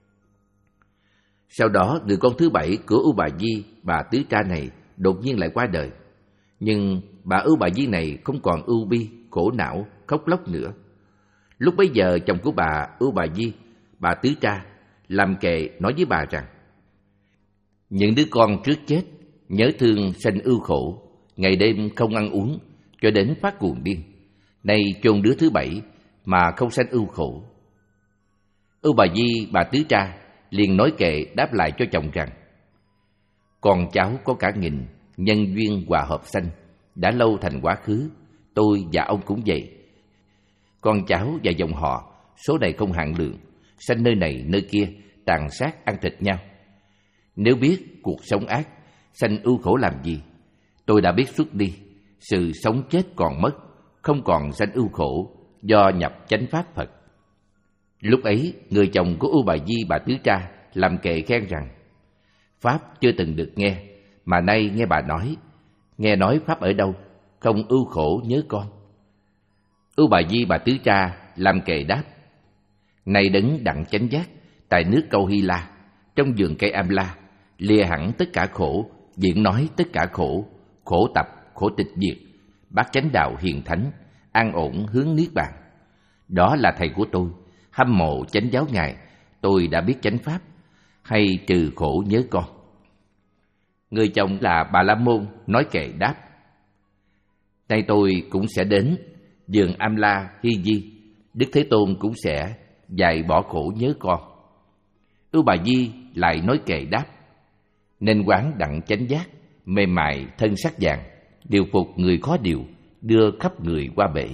Sau đó, người con thứ bảy của Ưu Bà Di, bà Tứ Tra này đột nhiên lại qua đời. Nhưng bà Ưu Bà Di này không còn ưu bi, khổ não, khóc lóc nữa. Lúc bấy giờ chồng của bà Ưu Bà Di, bà Tứ Tra, làm kệ nói với bà rằng: Những đứa con trước chết nhớ thương sanh ưu khổ, ngày đêm không ăn uống cho đến phát cuồng điên. Nay chôn đứa thứ bảy mà không sanh ưu khổ. Ưu Bà Di, bà Tứ Tra liền nói kệ đáp lại cho chồng rằng: Con cháu có cả nghìn, nhân duyên hòa hợp sanh, đã lâu thành quá khứ, tôi và ông cũng vậy. Con cháu và dòng họ, số này không hạn lượng, sanh nơi này nơi kia, tàn sát ăn thịt nhau. Nếu biết cuộc sống ác, sanh ưu khổ làm gì, tôi đã biết xuất đi, sự sống chết còn mất, không còn sanh ưu khổ, do nhập chánh pháp Phật. Lúc ấy, người chồng của U Bà Di bà Tứ Tra làm kệ khen rằng: Pháp chưa từng được nghe, mà nay nghe bà nói. Nghe nói Pháp ở đâu, không ưu khổ nhớ con. U Bà Di bà Tứ Tra làm kệ đáp: Này đấng đặng chánh giác, tại nước Câu Hy La, trong vườn cây Am La, lìa hẳn tất cả khổ, diễn nói tất cả khổ, khổ tập, khổ tịch diệt, bác chánh đạo hiền thánh, an ổn hướng niết bàn. Đó là thầy của tôi, hâm mộ chánh giáo ngài, tôi đã biết chánh pháp, hay trừ khổ nhớ con. Người chồng là Bà La Môn nói kệ đáp: Nay tôi cũng sẽ đến vườn Am La Hy Di, Đức Thế Tôn cũng sẽ dạy bỏ khổ nhớ con. Ưu Bà Di lại nói kệ đáp: Nên quán đặng chánh giác, mềm mại thân sắc vàng, điều phục người khó điều, đưa khắp người qua bể.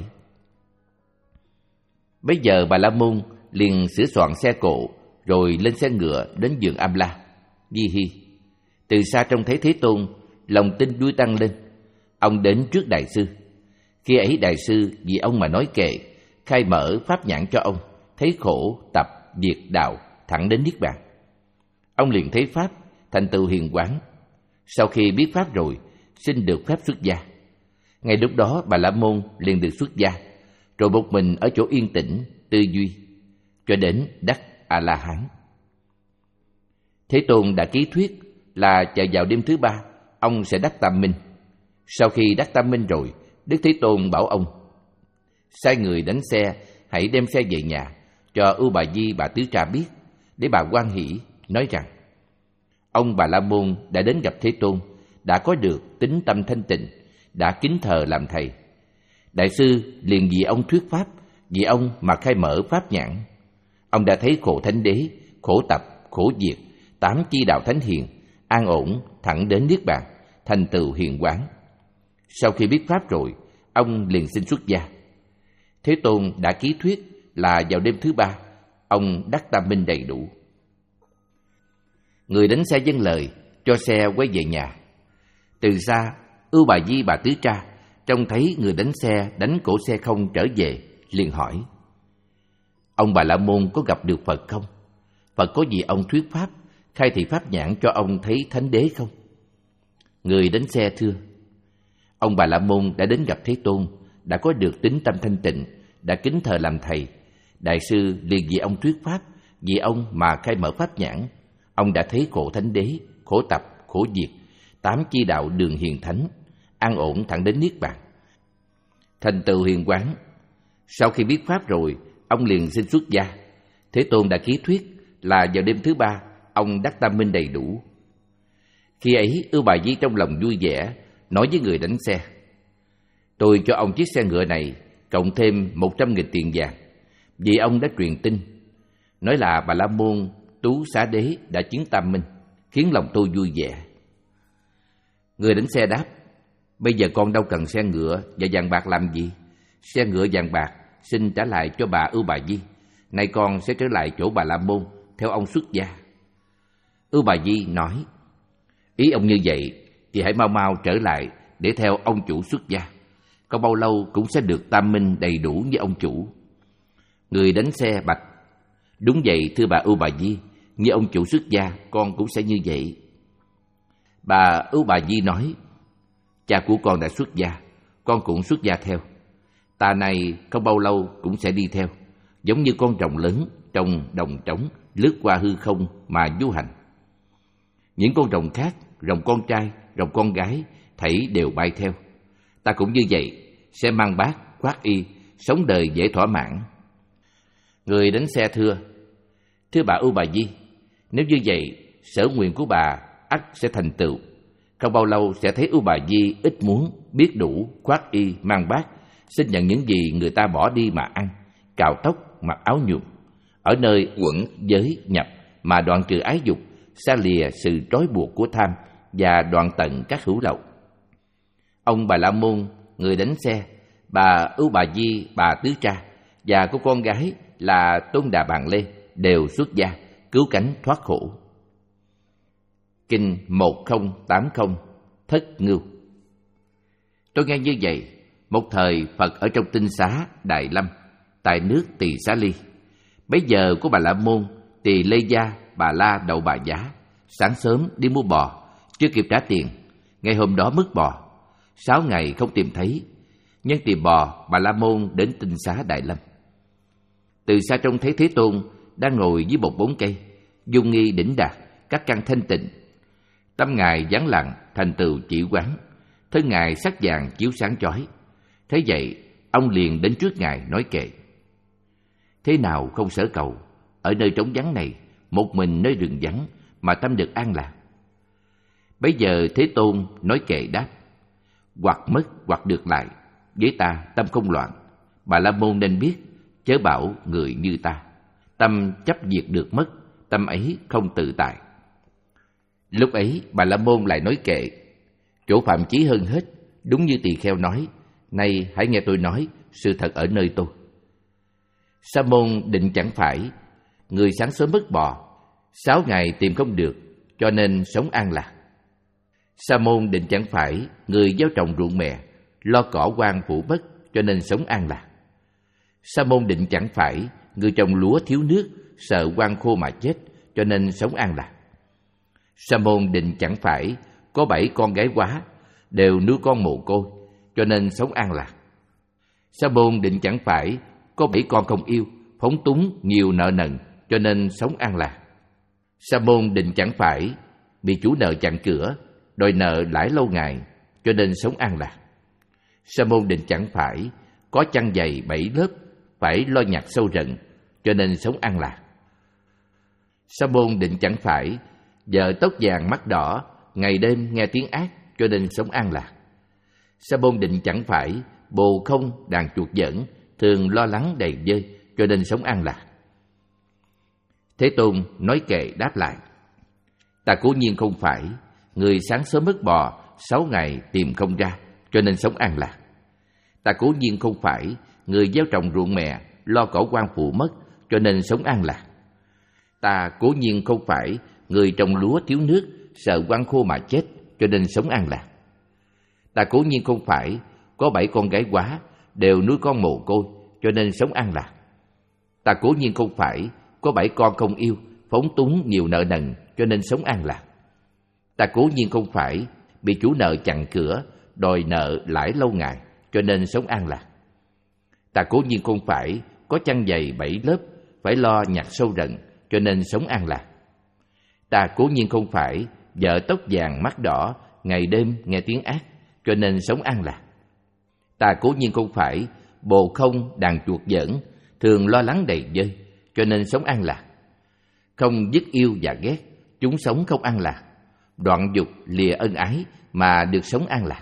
Bây giờ Bà La Môn liền sửa soạn xe cộ, rồi lên xe ngựa đến vườn Am La Di Hy. Từ xa trông thấy Thế Tôn, lòng tin vui tăng lên. Ông đến trước đại sư. Khi ấy đại sư vì ông mà nói kệ, khai mở pháp nhãn cho ông, thấy khổ tập diệt đạo thẳng đến niết bàn. Ông liền thấy pháp, thành tựu hiền quán. Sau khi biết pháp rồi, xin được phép xuất gia. Ngay lúc đó Bà La Môn liền được xuất gia, rồi một mình ở chỗ yên tĩnh tư duy cho đến đắc A La Hán. Thế Tôn đã ký thuyết là chờ vào đêm thứ ba ông sẽ đắc tam minh. Sau khi đắc tam minh rồi, Đức Thế Tôn bảo ông sai người đánh xe, hãy đem xe về nhà cho U Bà Di bà Tứ Tra biết, để bà hoan hỷ nói rằng: Ông Bà La Môn đã đến gặp Thế Tôn, đã có được tính tâm thanh tịnh, đã kính thờ làm thầy. Đại sư liền vì ông thuyết pháp, vì ông mà khai mở pháp nhãn. Ông đã thấy khổ thánh đế, khổ tập, khổ diệt, tám chi đạo thánh hiền, an ổn thẳng đến niết bàn, thành tựu hiền quán. Sau khi biết pháp rồi, ông liền xin xuất gia. Thế Tôn đã ký thuyết là vào đêm thứ ba ông đắc tam minh đầy đủ. Người đánh xe dâng lời, cho xe quay về nhà. Từ xa, Ưu Bà Di bà Tứ Tra trông thấy người đánh xe đánh cổ xe không trở về, liền hỏi: Ông Bà La Môn có gặp được Phật không? Phật có gì ông thuyết pháp, khai thị pháp nhãn cho ông thấy thánh đế không? Người đánh xe thưa: Ông Bà La Môn đã đến gặp Thế Tôn, đã có được tính tâm thanh tịnh, đã kính thờ làm thầy. Đại sư liền vì ông thuyết pháp, vì ông mà khai mở pháp nhãn. Ông đã thấy khổ thánh đế, khổ tập, khổ diệt, tám chi đạo đường hiền thánh, an ổn thẳng đến niết bàn, thành tựu hiền quán. Sau khi biết pháp rồi, ông liền xin xuất gia. Thế Tôn đã ký thuyết là vào đêm thứ ba ông đắc tam minh đầy đủ. Khi ấy Ưu Bà Di trong lòng vui vẻ, nói với người đánh xe: Tôi cho ông chiếc xe ngựa này cộng thêm một trăm nghìn tiền vàng, vì ông đã truyền tin nói là Bà La Môn Tú Xá Đế đã chứng tam minh, khiến lòng tôi vui vẻ. Người đánh xe đáp: Bây giờ con đâu cần xe ngựa và vàng bạc làm gì? Xe ngựa vàng bạc xin trả lại cho bà Ưu Bà Di. Nay con sẽ trở lại chỗ Bà La Môn theo ông xuất gia. Ưu Bà Di nói: Ý ông như vậy thì hãy mau mau trở lại để theo ông chủ xuất gia. Có bao lâu cũng sẽ được tam minh đầy đủ như ông chủ. Người đánh xe bạch: Đúng vậy thưa bà Ưu Bà Di, như ông chủ xuất gia con cũng sẽ như vậy. Bà Ưu Bà Di nói: Cha của con đã xuất gia, con cũng xuất gia theo. Ta này không bao lâu cũng sẽ đi theo, giống như con rồng lớn trong đồng trống lướt qua hư không mà du hành. Những con rồng khác, rồng con trai, rồng con gái, thảy đều bay theo. Ta cũng như vậy, sẽ mang bát, khoác y, sống đời dễ thỏa mãn. Người đánh xe thưa: Thưa bà Ưu Bà Di, nếu như vậy, sở nguyện của bà ắt sẽ thành tựu. Không bao lâu sẽ thấy Ưu Bà Di ít muốn, biết đủ, khoác y, mang bát, xin nhận những gì người ta bỏ đi mà ăn, cạo tóc, mặc áo nhuộm, ở nơi uẩn giới nhập mà đoạn trừ ái dục, xa lìa sự trói buộc của tham và đoạn tận các hữu lậu. Ông Bà La Môn, người đánh xe, bà Ưu Bà Di bà Tứ Tra và cô con gái là Tôn Đà Bàn Lê đều xuất gia, cứu cánh thoát khổ. Kinh một không tám không Thất Ngưu. Tôi nghe như vậy, một thời Phật ở trong Tinh Xá Đại Lâm, tại nước Tỳ Xá Ly. Bấy giờ của Bà La Môn, Tỳ Lê Gia, Bà La Đậu Bà Giá, sáng sớm đi mua bò, chưa kịp trả tiền, ngày hôm đó mất bò. Sáu ngày không tìm thấy, nhân tìm bò, Bà La Môn đến Tinh Xá Đại Lâm. Từ xa trông thấy Thế Tôn đang ngồi dưới một bóng cây, dung nghi đỉnh đạt, các căn thanh tịnh. Tâm Ngài vắng lặng, thành tựu chỉ quán, thân Ngài sắc vàng chiếu sáng chói. Thế vậy, ông liền đến trước Ngài nói kệ: thế nào không sở cầu, ở nơi trống vắng này, một mình nơi rừng vắng mà tâm được an lạc. Bấy giờ Thế Tôn nói kệ đáp: hoặc mất hoặc được lại, với ta tâm không loạn. Bà La Môn nên biết, chớ bảo người như ta. Tâm chấp diệt được mất, tâm ấy không tự tại. Lúc ấy Bà La Môn lại nói kệ: chỗ Phạm Chí hơn hết, đúng như tỳ kheo nói, nay hãy nghe tôi nói sự thật ở nơi tôi. Sa môn định chẳng phải, người sáng sớm mất bò, sáu ngày tìm không được, cho nên sống an lạc. Sa môn định chẳng phải, người gieo trồng ruộng mẹ, lo cỏ quan phủ bất, cho nên sống an lạc. Sa môn định chẳng phải, người trồng lúa thiếu nước, sợ quan khô mà chết, cho nên sống an lạc. Sa môn định chẳng phải, có bảy con gái quá, đều nuôi con mồ côi, cho nên sống an lạc. Sa môn định chẳng phải, có bảy con không yêu, phóng túng nhiều nợ nần, cho nên sống an lạc. Sa môn định chẳng phải, bị chủ nợ chặn cửa, đòi nợ lãi lâu ngày, cho nên sống an lạc. Sa môn định chẳng phải, có chăn dày bảy lớp, phải lo nhặt sâu rận, cho nên sống an lạc. Sa môn định chẳng phải, vợ tóc vàng mắt đỏ, ngày đêm nghe tiếng ác, cho nên sống an lạc. Sa môn định chẳng phải, bồ không đàn chuột giỡn, thường lo lắng đầy dơi, cho nên sống an lạc. Thế Tôn nói kệ đáp lại: ta cố nhiên không phải, người sáng sớm mất bò, sáu ngày tìm không ra, cho nên sống an lạc. Ta cố nhiên không phải, người gieo trồng ruộng mẹ, lo cỏ quan phụ mất, cho nên sống an lạc. Ta cố nhiên không phải, người trồng lúa thiếu nước, sợ quan khô mà chết, cho nên sống an lạc. Ta cố nhiên không phải, có bảy con gái quá, đều nuôi con mồ côi, cho nên sống an lạc. Ta cố nhiên không phải, có bảy con không yêu, phóng túng nhiều nợ nần, cho nên sống an lạc. Ta cố nhiên không phải, bị chủ nợ chặn cửa, đòi nợ lãi lâu ngày, cho nên sống an lạc. Ta cố nhiên không phải, có chăn dày bảy lớp, phải lo nhặt sâu rận, cho nên sống an lạc. Ta cố nhiên không phải, vợ tóc vàng mắt đỏ, ngày đêm nghe tiếng ác, cho nên sống an lạc. Ta cố nhiên không phải, bồ không đàn chuột giỡn, thường lo lắng đầy dơi, cho nên sống an lạc. Không dứt yêu và ghét, chúng sống không an lạc. Đoạn dục lìa ân ái mà được sống an lạc.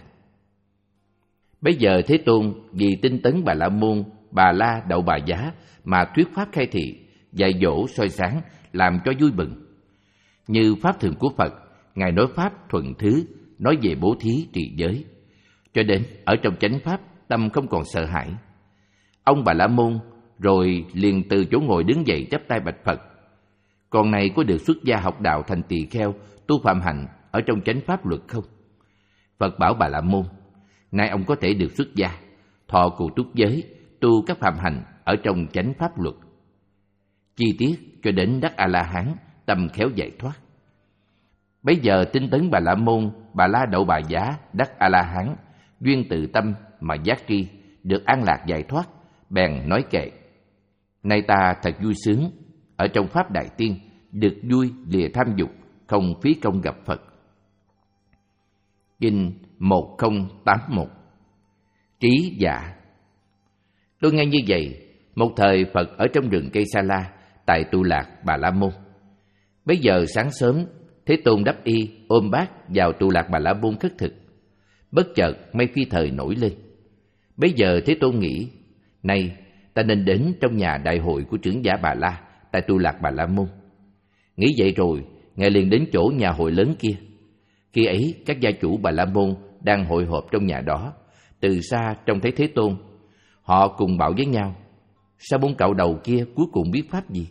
Bây giờ Thế Tôn vì tinh tấn Bà La Môn, Bà La Đậu Bà Giá mà thuyết pháp khai thị, dạy dỗ soi sáng, làm cho vui mừng. Như pháp thường của Phật, Ngài nói pháp thuận thứ, nói về bố thí trì giới, cho đến ở trong chánh pháp tâm không còn sợ hãi. Ông Bà La Môn rồi liền từ chỗ ngồi đứng dậy chắp tay bạch Phật: con này có được xuất gia học đạo thành tỳ kheo, tu phạm hạnh ở trong chánh pháp luật không? Phật bảo Bà La Môn: nay ông có thể được xuất gia, thọ cụ túc giới, tu các phạm hạnh ở trong chánh pháp luật, chi tiết cho đến đắc A La Hán, tâm khéo giải thoát. Bấy giờ tinh tấn Bà La Môn, Bà La Đậu Bà Giá đắc A La Hán, duyên tự tâm mà giác tri, được an lạc giải thoát, bèn nói kệ: nay ta thật vui sướng, ở trong pháp đại tiên, được vui lìa tham dục, không phí công gặp Phật. Kinh một không tám mốt. Trí dạ. Tôi nghe như vậy, một thời Phật ở trong rừng cây Sa La, tại Tu Lạc Bà La Môn. Bấy giờ sáng sớm, Thế Tôn đắp y, ôm bát vào Tu Lạc Bà La Môn khất thực. Bất chợt mây phi thời nổi lên. Bấy giờ Thế Tôn nghĩ: nay ta nên đến trong nhà đại hội của trưởng giả Bà La tại Tu Lạc Bà La Môn. Nghĩ vậy rồi, Ngài liền đến chỗ nhà hội lớn kia. Khi ấy, các gia chủ Bà La Môn đang hội họp trong nhà đó. Từ xa trông thấy Thế Tôn, họ cùng bảo với nhau: sao bốn cạo đầu kia cuối cùng biết pháp gì?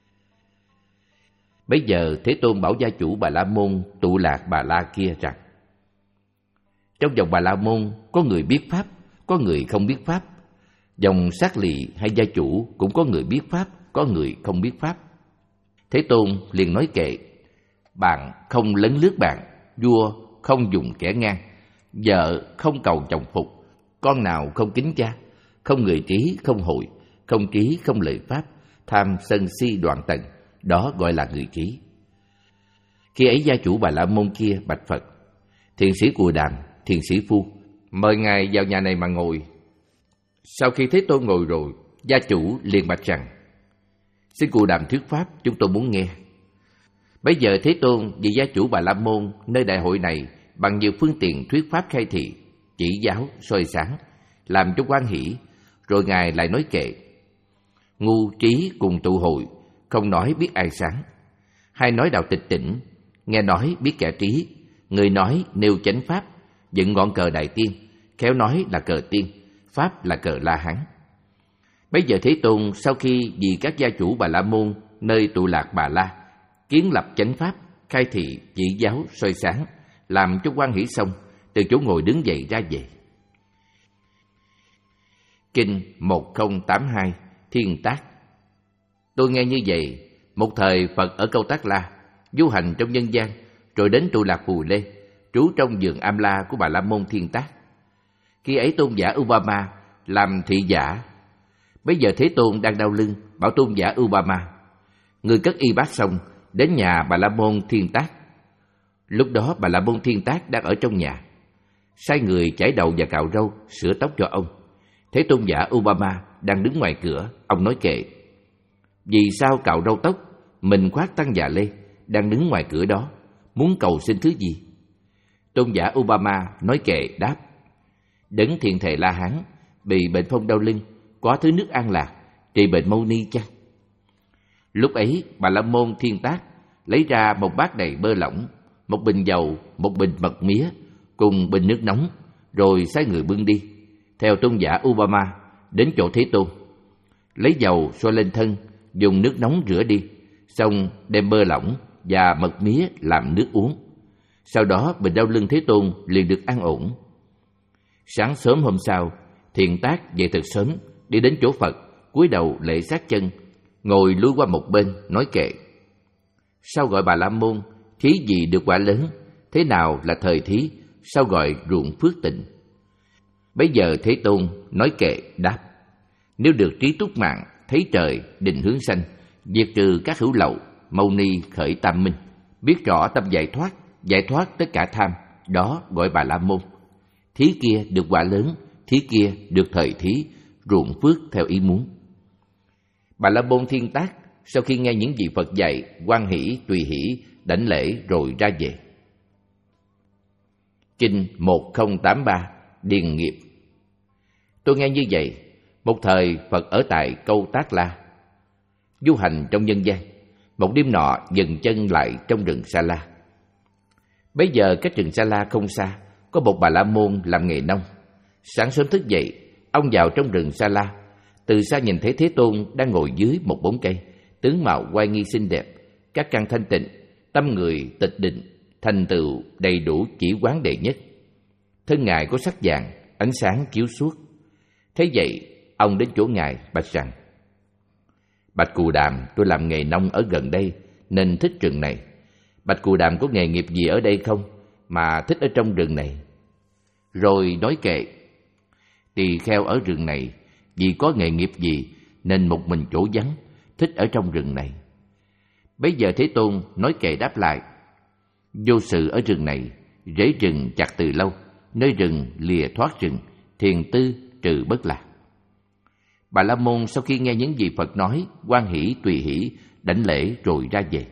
Bấy giờ Thế Tôn bảo gia chủ Bà La Môn tụ lạc Bà La kia rằng: trong dòng Bà La Môn có người biết pháp, có người không biết pháp. Dòng Sát Lị hay gia chủ cũng có người biết pháp, có người không biết pháp. Thế Tôn liền nói kệ: bạn không lấn lướt bạn, vua không dùng kẻ ngang, vợ không cầu chồng phục, con nào không kính cha, không người trí không hội, không trí không lợi pháp, tham sân si đoạn tận, đó gọi là người trí. Khi ấy gia chủ Bà La Môn kia bạch Phật: thiện sĩ Cù Đàm, thiện sĩ Phu, mời ngài vào nhà này mà ngồi. Sau khi Thế Tôn ngồi rồi, gia chủ liền bạch rằng: xin Cù Đàm thuyết pháp, chúng tôi muốn nghe. Bấy giờ Thế Tôn vì gia chủ Bà La Môn nơi đại hội này bằng nhiều phương tiện thuyết pháp khai thị, chỉ giáo, soi sáng, làm cho hoan hỷ, rồi ngài lại nói kệ: ngu trí cùng tụ hội, không nói biết ai sáng. Hai nói đạo tịch tỉnh, nghe nói biết kẻ trí. Người nói nêu chánh pháp, dựng ngọn cờ Đại Tiên, khéo nói là cờ tiên, pháp là cờ La Hán. Bấy giờ Thế Tôn sau khi vì các gia chủ Bà La Môn nơi tụ lạc Bà La kiến lập chánh pháp, khai thị, chỉ giáo, soi sáng, làm cho hoan hỷ xong, từ chỗ ngồi đứng dậy ra về. Kinh một không tám hai Thiên Tác. Tôi nghe như vậy, một thời Phật ở Câu Tác La du hành trong nhân gian, rồi đến trụ lạc Phù Lê, trú trong vườn Am La của Bà La Môn Thiên Tác. Khi ấy tôn giả Ubama làm thị giả. Bây giờ Thế Tôn đang đau lưng, bảo tôn giả Ubama: người cất y bát xong, đến nhà Bà La Môn Thiên Tác. Lúc đó Bà La Môn Thiên Tác đang ở trong nhà, sai người chải đầu và cạo râu, sửa tóc cho ông. Thế tôn giả Ubama đang đứng ngoài cửa, ông nói kệ: vì sao cạo râu tóc, mình khoác tăng già lê, đang đứng ngoài cửa đó, muốn cầu xin thứ gì? Tôn giả Ubama nói kệ đáp: đấng Thiện Thệ La Hán bị bệnh phong đau lưng, có thứ nước an lạc trị bệnh mâu ni chăng? Lúc ấy Bà La Môn Thiên Tác lấy ra một bát đầy bơ lỏng, một bình dầu, một bình mật mía cùng bình nước nóng, rồi sai người bưng đi theo tôn giả Ubama đến chỗ Thế Tôn. Lấy dầu xoa lên thân, dùng nước nóng rửa đi, xong đem bơ lỏng và mật mía làm nước uống. Sau đó bệnh đau lưng Thế Tôn liền được an ổn. Sáng sớm hôm sau, Thiện Tác dậy thật sớm, đi đến chỗ Phật, cúi đầu lễ sát chân, ngồi lui qua một bên, nói kệ: sao gọi Bà La Môn, thí gì được quả lớn, thế nào là thời thí, sao gọi ruộng phước tịnh? Bấy giờ Thế Tôn nói kệ đáp: nếu được trí túc mạng, thấy trời, định hướng sanh, diệt trừ các hữu lậu, mâu ni khởi tam minh, biết rõ tâm giải thoát, giải thoát tất cả tham, đó gọi Bà La Môn. Thí kia được quả lớn, thí kia được thời thí, ruộng phước theo ý muốn. Bà La Môn Thiên Tác sau khi nghe những gì Phật dạy, hoan hỷ, tùy hỷ, đảnh lễ rồi ra về. Kinh một không tám ba Điền Nghiệp. Tôi nghe như vậy, một thời Phật ở tại Câu Tác La du hành trong nhân gian. Một đêm nọ dừng chân lại trong rừng Sa La. Bấy giờ cách rừng Sa La không xa, có một Bà La Môn làm nghề nông. Sáng sớm thức dậy, ông vào trong rừng Sa La, từ xa nhìn thấy Thế Tôn đang ngồi dưới một bóng cây, tướng mạo oai nghi xinh đẹp, các căn thanh tịnh, tâm người tịch định, thành tựu đầy đủ chỉ quán đệ nhất. Thân ngài có sắc vàng, ánh sáng chiếu suốt. Thế vậy, ông đến chỗ ngài bạch rằng: bạch Cù Đàm, tôi làm nghề nông ở gần đây nên thích rừng này. Bạch Cù Đàm có nghề nghiệp gì ở đây không mà thích ở trong rừng này? Rồi nói kệ: tỳ kheo ở rừng này vì có nghề nghiệp gì nên một mình chỗ vắng, thích ở trong rừng này. Bấy giờ Thế Tôn nói kệ đáp lại: vô sự ở rừng này, rễ rừng chặt từ lâu, nơi rừng lìa thoát rừng, thiền tư trừ bất lạc. Bà La Môn sau khi nghe những gì Phật nói, hoan hỷ tùy hỷ, đảnh lễ rồi ra về.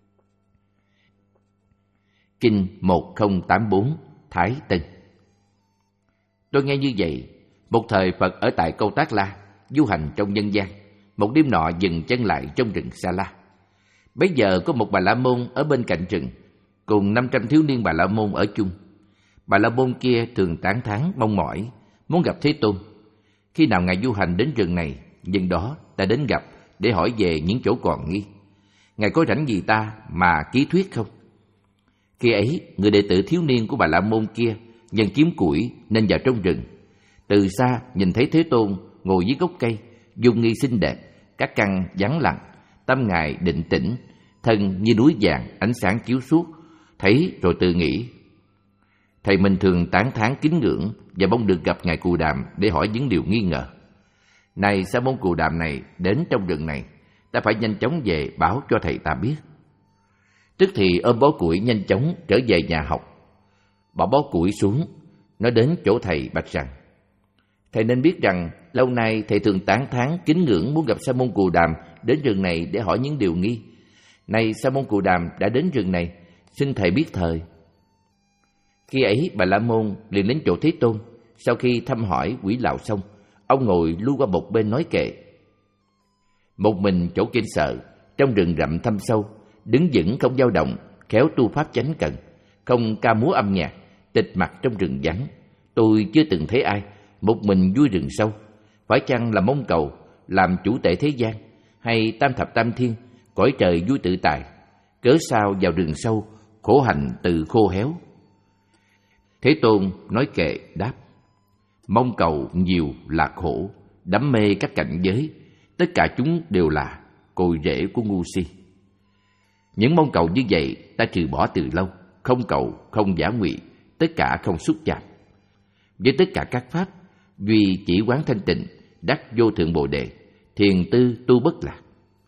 Kinh một không tám bốn Thái Tân. Tôi nghe như vậy, một thời Phật ở tại Câu Tác La du hành trong nhân gian. Một đêm nọ dừng chân lại trong rừng Sa La. Bấy giờ có một Bà La Môn ở bên cạnh rừng, cùng năm trăm thiếu niên Bà La Môn ở chung. Bà La Môn kia thường tán thán mong mỏi muốn gặp Thế Tôn. Khi nào ngài du hành đến rừng này, dân đó ta đến gặp để hỏi về những chỗ còn nghi. Ngài có rảnh gì ta mà ký thuyết không? Khi ấy, người đệ tử thiếu niên của Bà La Môn kia nhân kiếm củi nên vào trong rừng. Từ xa nhìn thấy Thế Tôn ngồi dưới gốc cây, dung nghi xinh đẹp, các căn vắng lặng, tâm Ngài định tĩnh, thân như núi vàng, ánh sáng chiếu suốt, thấy rồi tự nghĩ. Thầy mình thường tán thán kính ngưỡng và mong được gặp Ngài Cù Đàm để hỏi những điều nghi ngờ. Này Sa môn Cù Đàm này đến trong rừng này, ta phải nhanh chóng về báo cho thầy ta biết. Tức thì ôm bó củi nhanh chóng trở về nhà học. Bỏ bó củi xuống, nó đến chỗ thầy bạch rằng: Thầy nên biết rằng lâu nay thầy thường tán thán kính ngưỡng muốn gặp Sa môn Cù Đàm đến rừng này để hỏi những điều nghi. Này Sa môn Cù Đàm đã đến rừng này, xin thầy biết thời. Khi ấy Bà La Môn liền đến chỗ Thế Tôn. Sau khi thăm hỏi quỷ lạo xong, ông ngồi lui qua một bên nói kệ. Một mình chỗ kinh sợ, trong rừng rậm thâm sâu, đứng vững không dao động, khéo tu pháp chánh cần, không ca múa âm nhạc, tịch mặc trong rừng vắng. Tôi chưa từng thấy ai một mình vui rừng sâu. Phải chăng là mong cầu làm chủ tể thế gian, hay tam thập tam thiên, cõi trời vui tự tại? Cớ sao vào rừng sâu, khổ hạnh từ khô héo? Thế Tôn nói kệ đáp: Mong cầu nhiều là khổ, đắm mê các cảnh giới, tất cả chúng đều là cội rễ của ngu si. Những mong cầu như vậy ta trừ bỏ từ lâu, không cầu, không giả ngụy, tất cả không xúc chạm. Với tất cả các pháp, duy chỉ quán thanh tịnh, đắc vô thượng bồ đề, thiền tư tu bất lạc.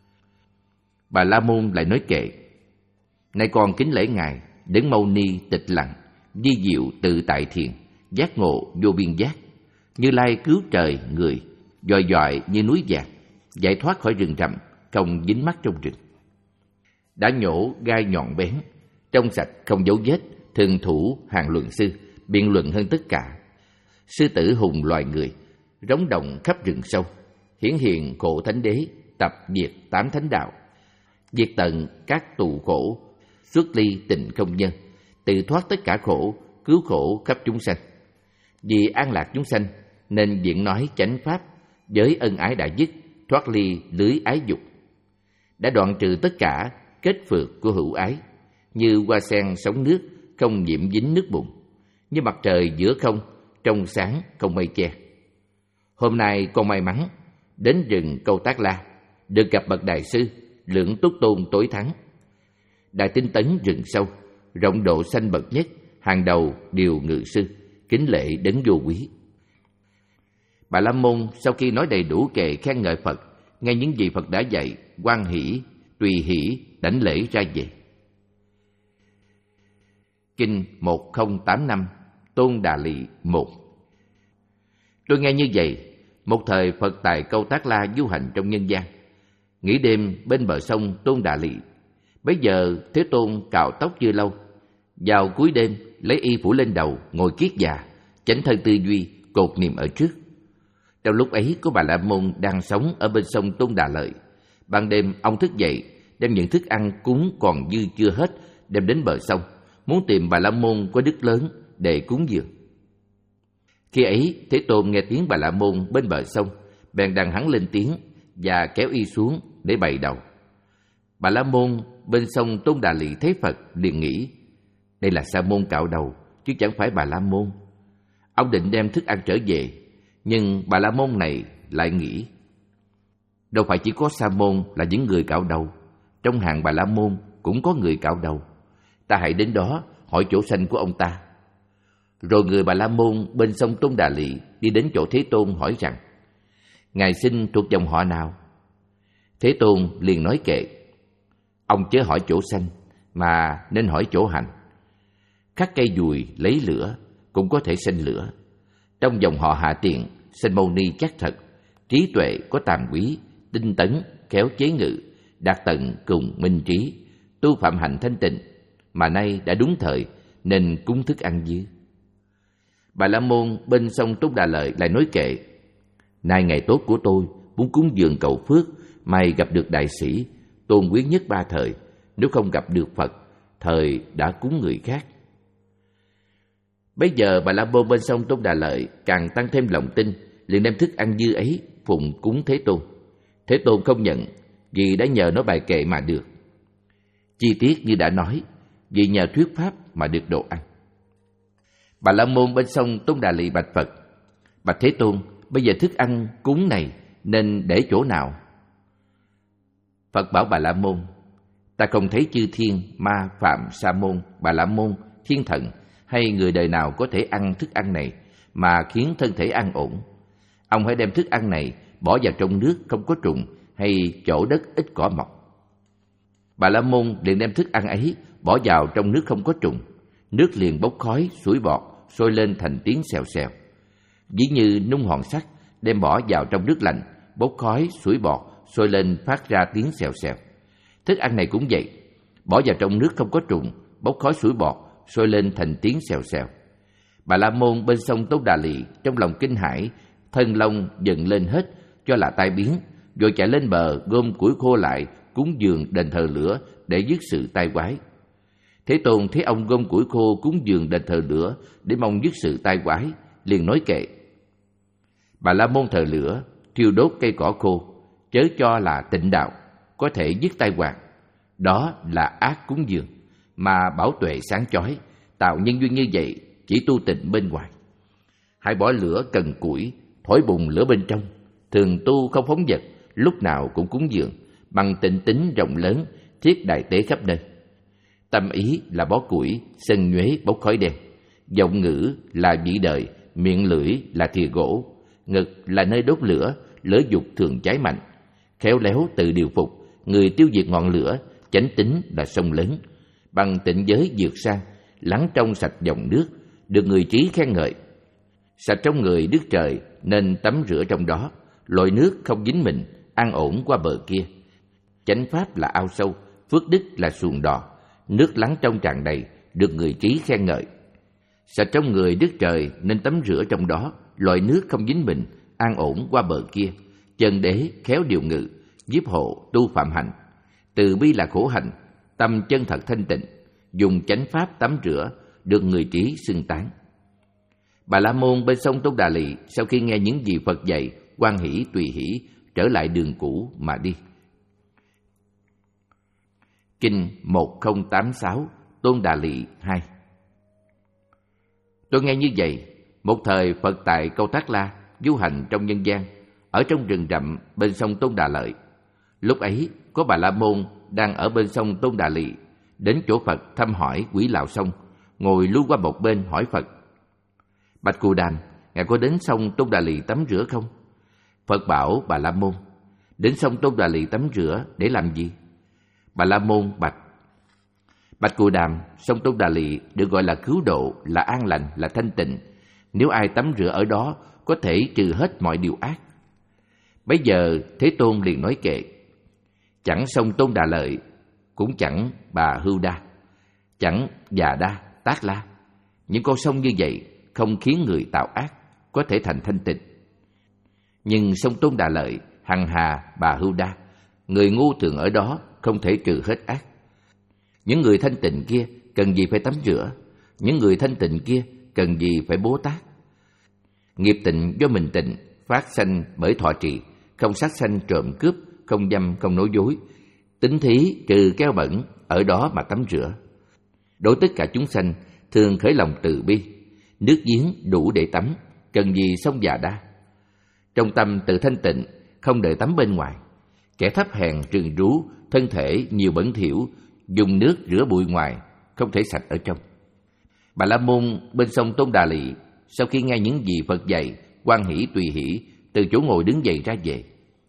Bà La Môn lại nói kệ: Nay con kính lễ Ngài, Đấng Mâu Ni tịch lặng, di diệu tự tại thiền, giác ngộ vô biên giác. Như Lai cứu trời người, dòi dòi như núi vàng, giải thoát khỏi rừng rậm, không dính mắc trong rừng. Đã nhổ gai nhọn bén, trong sạch không dấu vết, thường thủ hàng luận sư, biện luận hơn tất cả. Sư tử hùng loài người, rống động khắp rừng sâu, hiển hiện khổ thánh đế, tập diệt tám thánh đạo, diệt tận các tù khổ, xuất ly tình không nhân, tự thoát tất cả khổ, cứu khổ khắp chúng sanh. Vì an lạc chúng sanh nên diễn nói chánh pháp, giới ân ái đã dứt, thoát ly lưới ái dục. Đã đoạn trừ tất cả kết phược của hữu ái, như hoa sen sống nước, không nhiễm dính nước bùn, như mặt trời giữa không, trong sáng không mây che. Hôm nay con may mắn đến rừng Câu Tác La, được gặp bậc đại sư Lượng Túc Tôn tối thắng. Đại tinh tấn rừng sâu, rộng độ sanh bậc nhất, hàng đầu điều ngự sư, kính lễ đấng vô quý. Bà La Môn sau khi nói đầy đủ kệ khen ngợi Phật, nghe những gì Phật đã dạy, hoan hỷ, tùy hỷ, đảnh lễ ra về. Kinh một không tám năm, Tôn Đà Lị một. Tôi nghe như vậy, một thời Phật tại Câu Tác La du hành trong nhân gian, nghỉ đêm bên bờ sông Tôn Đà Lị. Bấy giờ Thế Tôn cạo tóc chưa lâu, vào cuối đêm lấy y phủ lên đầu, ngồi kiết già, chánh thân tư duy, cột niệm ở trước. Trong lúc ấy có Bà La Môn đang sống ở bên sông Tôn Đà Lợi. Ban đêm ông thức dậy, đem những thức ăn cúng còn dư chưa hết đem đến bờ sông, muốn tìm Bà La Môn có đức lớn để cúng dường. Khi ấy Thế Tôn nghe tiếng Bà La Môn bên bờ sông, bèn đằng hắn lên tiếng và kéo y xuống để bày đầu. Bà La Môn bên sông Tôn Đà Lị thấy Phật liền nghĩ: đây là Sa môn cạo đầu chứ chẳng phải Bà La Môn. Ông định đem thức ăn trở về, nhưng Bà La Môn này lại nghĩ: đâu phải chỉ có Sa môn là những người cạo đầu, trong hàng Bà La Môn cũng có người cạo đầu. Ta hãy đến đó hỏi chỗ sanh của ông ta. Rồi người Bà La Môn bên sông Tôn Đà Lị đi đến chỗ Thế Tôn hỏi rằng: Ngài sinh thuộc dòng họ nào? Thế Tôn liền nói kệ: ông chớ hỏi chỗ sanh, mà nên hỏi chỗ hành. Khắc cây dùi lấy lửa cũng có thể sinh lửa. Trong dòng họ Hạ Tiện, sinh Mâu Ni chắc thật, trí tuệ có tàm quý, tinh tấn, khéo chế ngự, đạt tận cùng minh trí, tu phạm hạnh thanh tịnh, mà nay đã đúng thời nên cúng thức ăn dư. Bà La Môn bên sông Tôn Đà Lợi lại nói kệ: nay ngày tốt của tôi, muốn cúng dường cầu phước, may gặp được đại sĩ, tôn quý nhất ba thời, nếu không gặp được Phật, thời đã cúng người khác. Bây giờ Bà La Môn bên sông Tôn Đà Lợi càng tăng thêm lòng tin, liền đem thức ăn dư ấy phụng cúng Thế Tôn. Thế Tôn không nhận, vì đã nhờ nó bài kệ mà được. Chi tiết như đã nói, vì nhờ thuyết pháp mà được đồ ăn. Bà La Môn bên sông Tôn Đà Lị bạch Phật: bạch Thế Tôn, bây giờ thức ăn cúng này nên để chỗ nào? Phật bảo Bà La Môn: ta không thấy chư thiên, ma, phạm, sa môn, Bà La Môn, thiên thần hay người đời nào có thể ăn thức ăn này mà khiến thân thể an ổn. Ông hãy đem thức ăn này bỏ vào trong nước không có trùng hay chỗ đất ít cỏ mọc. Bà La Môn liền đem thức ăn ấy bỏ vào trong nước không có trùng. Nước liền bốc khói, sủi bọt, sôi lên thành tiếng xèo xèo. Ví như nung hòn sắt đem bỏ vào trong nước lạnh, bốc khói, sủi bọt, sôi lên phát ra tiếng xèo xèo. Thức ăn này cũng vậy, bỏ vào trong nước không có trùng, bốc khói sủi bọt, sôi lên thành tiếng xèo xèo. Bà La Môn bên sông Tố Đà Lị trong lòng kinh hãi, thân lông dựng lên hết, cho là tai biến, rồi chạy lên bờ gom củi khô lại cúng dường đền thờ lửa để dứt sự tai quái. Thế Tôn thấy ông gom củi khô cúng dường đền thờ lửa để mong dứt sự tai quái, liền nói kệ: Bà La Môn thờ lửa, thiêu đốt cây cỏ khô, chớ cho là tịnh đạo, có thể dứt tai họa. Đó là ác cúng dường, mà bảo tuệ sáng chói, tạo nhân duyên như vậy chỉ tu tịnh bên ngoài. Hãy bỏ lửa cần củi, thổi bùng lửa bên trong, thường tu không phóng dật, lúc nào cũng cúng dường, bằng tịnh tính rộng lớn, thiết đại tế khắp nơi. Tâm ý là bó củi, sân nhuế bốc khói đen, giọng ngữ là vị đời, miệng lưỡi là thìa gỗ, ngực là nơi đốt lửa, lửa dục thường cháy mạnh. Khéo léo tự điều phục, người tiêu diệt ngọn lửa, chánh tính là sông lớn. Bằng tịnh giới dược sang, lắng trong sạch dòng nước, được người trí khen ngợi. Sạch trong người Đức Trời nên tắm rửa trong đó, lội nước không dính mình, an ổn qua bờ kia. Chánh pháp là ao sâu, phước đức là xuồng đò, nước lắng trong tràn đầy, được người trí khen ngợi. Sạch trong người Đức Trời nên tắm rửa trong đó, lội nước không dính mình, an ổn qua bờ kia. Chân đế khéo điều ngự, giúp hộ tu phạm hạnh. Từ bi là khổ hạnh, tâm chân thật thanh tịnh, dùng chánh pháp tắm rửa, được người trí xưng tán. Bà La Môn bên sông Tố Đà Lị sau khi nghe những gì Phật dạy, hoan hỷ tùy hỷ, trở lại đường cũ mà đi. Kinh một không tám sáu Tôn Đà Lị hai. Tôi nghe như vậy, một thời Phật tại Câu Tác La du hành trong nhân gian, ở trong rừng rậm bên sông Tôn Đà Lợi. Lúc ấy có Bà La Môn đang ở bên sông Tôn Đà Lị, đến chỗ Phật thăm hỏi Quỷ Lạo Sông, ngồi lui qua một bên hỏi Phật: Bạch Cù Đàm, ngài có đến sông Tôn Đà Lị tắm rửa không? Phật bảo Bà La Môn: đến sông Tôn Đà Lị tắm rửa để làm gì? Bà La Môn bạch: Bạch Cù Đàm, sông Tôn Đà Lị được gọi là cứu độ, là an lành, là thanh tịnh. Nếu ai tắm rửa ở đó có thể trừ hết mọi điều ác. Bấy giờ Thế Tôn liền nói kệ: chẳng sông Tôn Đà Lợi, cũng chẳng Bà Hưu Đa, chẳng Già Đa, Tác La. Những con sông như vậy không khiến người tạo ác, có thể thành thanh tịnh. Nhưng sông Tôn Đà Lợi, Hằng Hà, Bà Hưu Đa, người ngu thường ở đó không thể trừ hết ác. Những người thanh tịnh kia cần gì phải tắm rửa, những người thanh tịnh kia cần gì phải Bố Tát. Nghiệp tịnh do mình tịnh, phát sanh bởi thọ trì, không sát sanh trộm cướp, không dâm, không nói dối, tính thí trừ keo bẩn, ở đó mà tắm rửa. Đối tất cả chúng sanh thường khởi lòng từ bi, nước giếng đủ để tắm, cần gì sông Già Đa. Trong tâm tự thanh tịnh, không đợi tắm bên ngoài. Kẻ thấp hèn rừng rú, thân thể nhiều bẩn thỉu, dùng nước rửa bụi ngoài, không thể sạch ở trong. Bà La Môn bên sông Tôn Đà Lị sau khi nghe những gì Phật dạy, hoan hỷ tùy hỷ, từ chỗ ngồi đứng dậy ra về.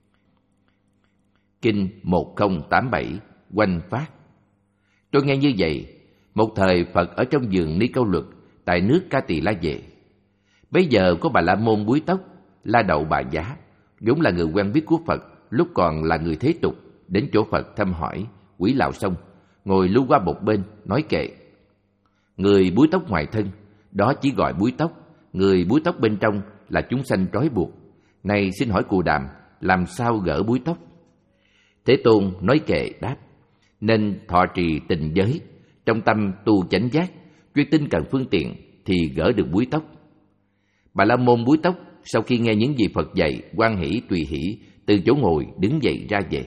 Kinh một không tám bảy Oanh Phát. Tôi nghe như vậy, một thời Phật ở trong vườn Ni Câu Luật tại nước Ca Tỳ La Vệ. Bấy giờ có Bà La Môn búi tóc, La Đậu Bà Giá, vốn là người quen biết của Phật lúc còn là người thế tục, đến chỗ Phật thăm hỏi Quỷ Lạo Sông, ngồi lưu qua một bên nói kệ: người búi tóc ngoài thân, đó chỉ gọi búi tóc, người búi tóc bên trong là chúng sanh trói buộc. Này xin hỏi Cù Đàm, làm sao gỡ búi tóc? Thế Tôn nói kệ đáp: nên thọ trì tịnh giới, trong tâm tu chánh giác, chuyên tinh cần phương tiện thì gỡ được búi tóc. Bà La Môn búi tóc sau khi nghe những gì Phật dạy, hoan hỷ tùy hỷ, từ chỗ ngồi đứng dậy ra về.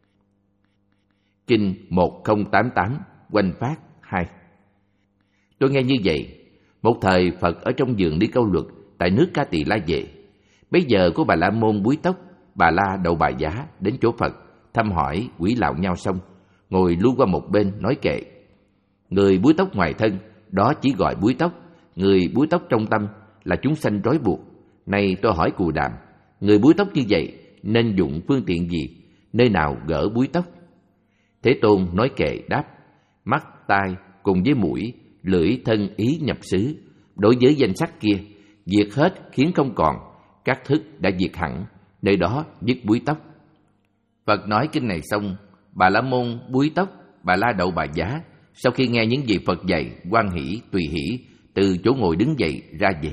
Kinh một không tám tám Oanh Phát hai. Tôi nghe như vậy, một thời Phật ở trong vườn Ni Câu Luật tại nước Ca Tỳ La Vệ. Bấy giờ có Bà La Môn búi tóc, Bà La Đậu Bà Giá đến chỗ Phật, thăm hỏi quỷ lạo nhau xong, ngồi lui qua một bên nói kệ. Người búi tóc ngoài thân, đó chỉ gọi búi tóc, người búi tóc trong tâm là chúng sanh trói buộc. Này tôi hỏi Cù Đàm, người búi tóc như vậy nên dụng phương tiện gì, nơi nào gỡ búi tóc? Thế Tôn nói kệ đáp: mắt, tai cùng với mũi, lưỡi, thân, ý nhập xứ, đối với danh sắc kia, diệt hết khiến không còn, các thức đã diệt hẳn, nơi đó dứt búi tóc. Phật nói kinh này xong, Bà La Môn búi tóc, Bà La Đậu Bà Giá sau khi nghe những gì Phật dạy, hoan hỷ, tùy hỷ, từ chỗ ngồi đứng dậy ra về.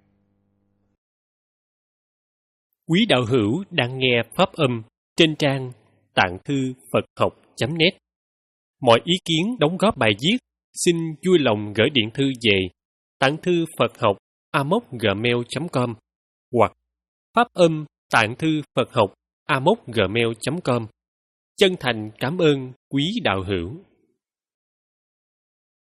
Quý đạo hữu đang nghe pháp âm trên trang tạng thư Phật học chấm net. Mọi ý kiến đóng góp bài viết xin vui lòng gửi điện thư về tạng thư Phật học a m o c gmail chấm com hoặc pháp âm tạng thư Phật học a m o c gmail chấm com. Chân thành cảm ơn quý đạo hữu.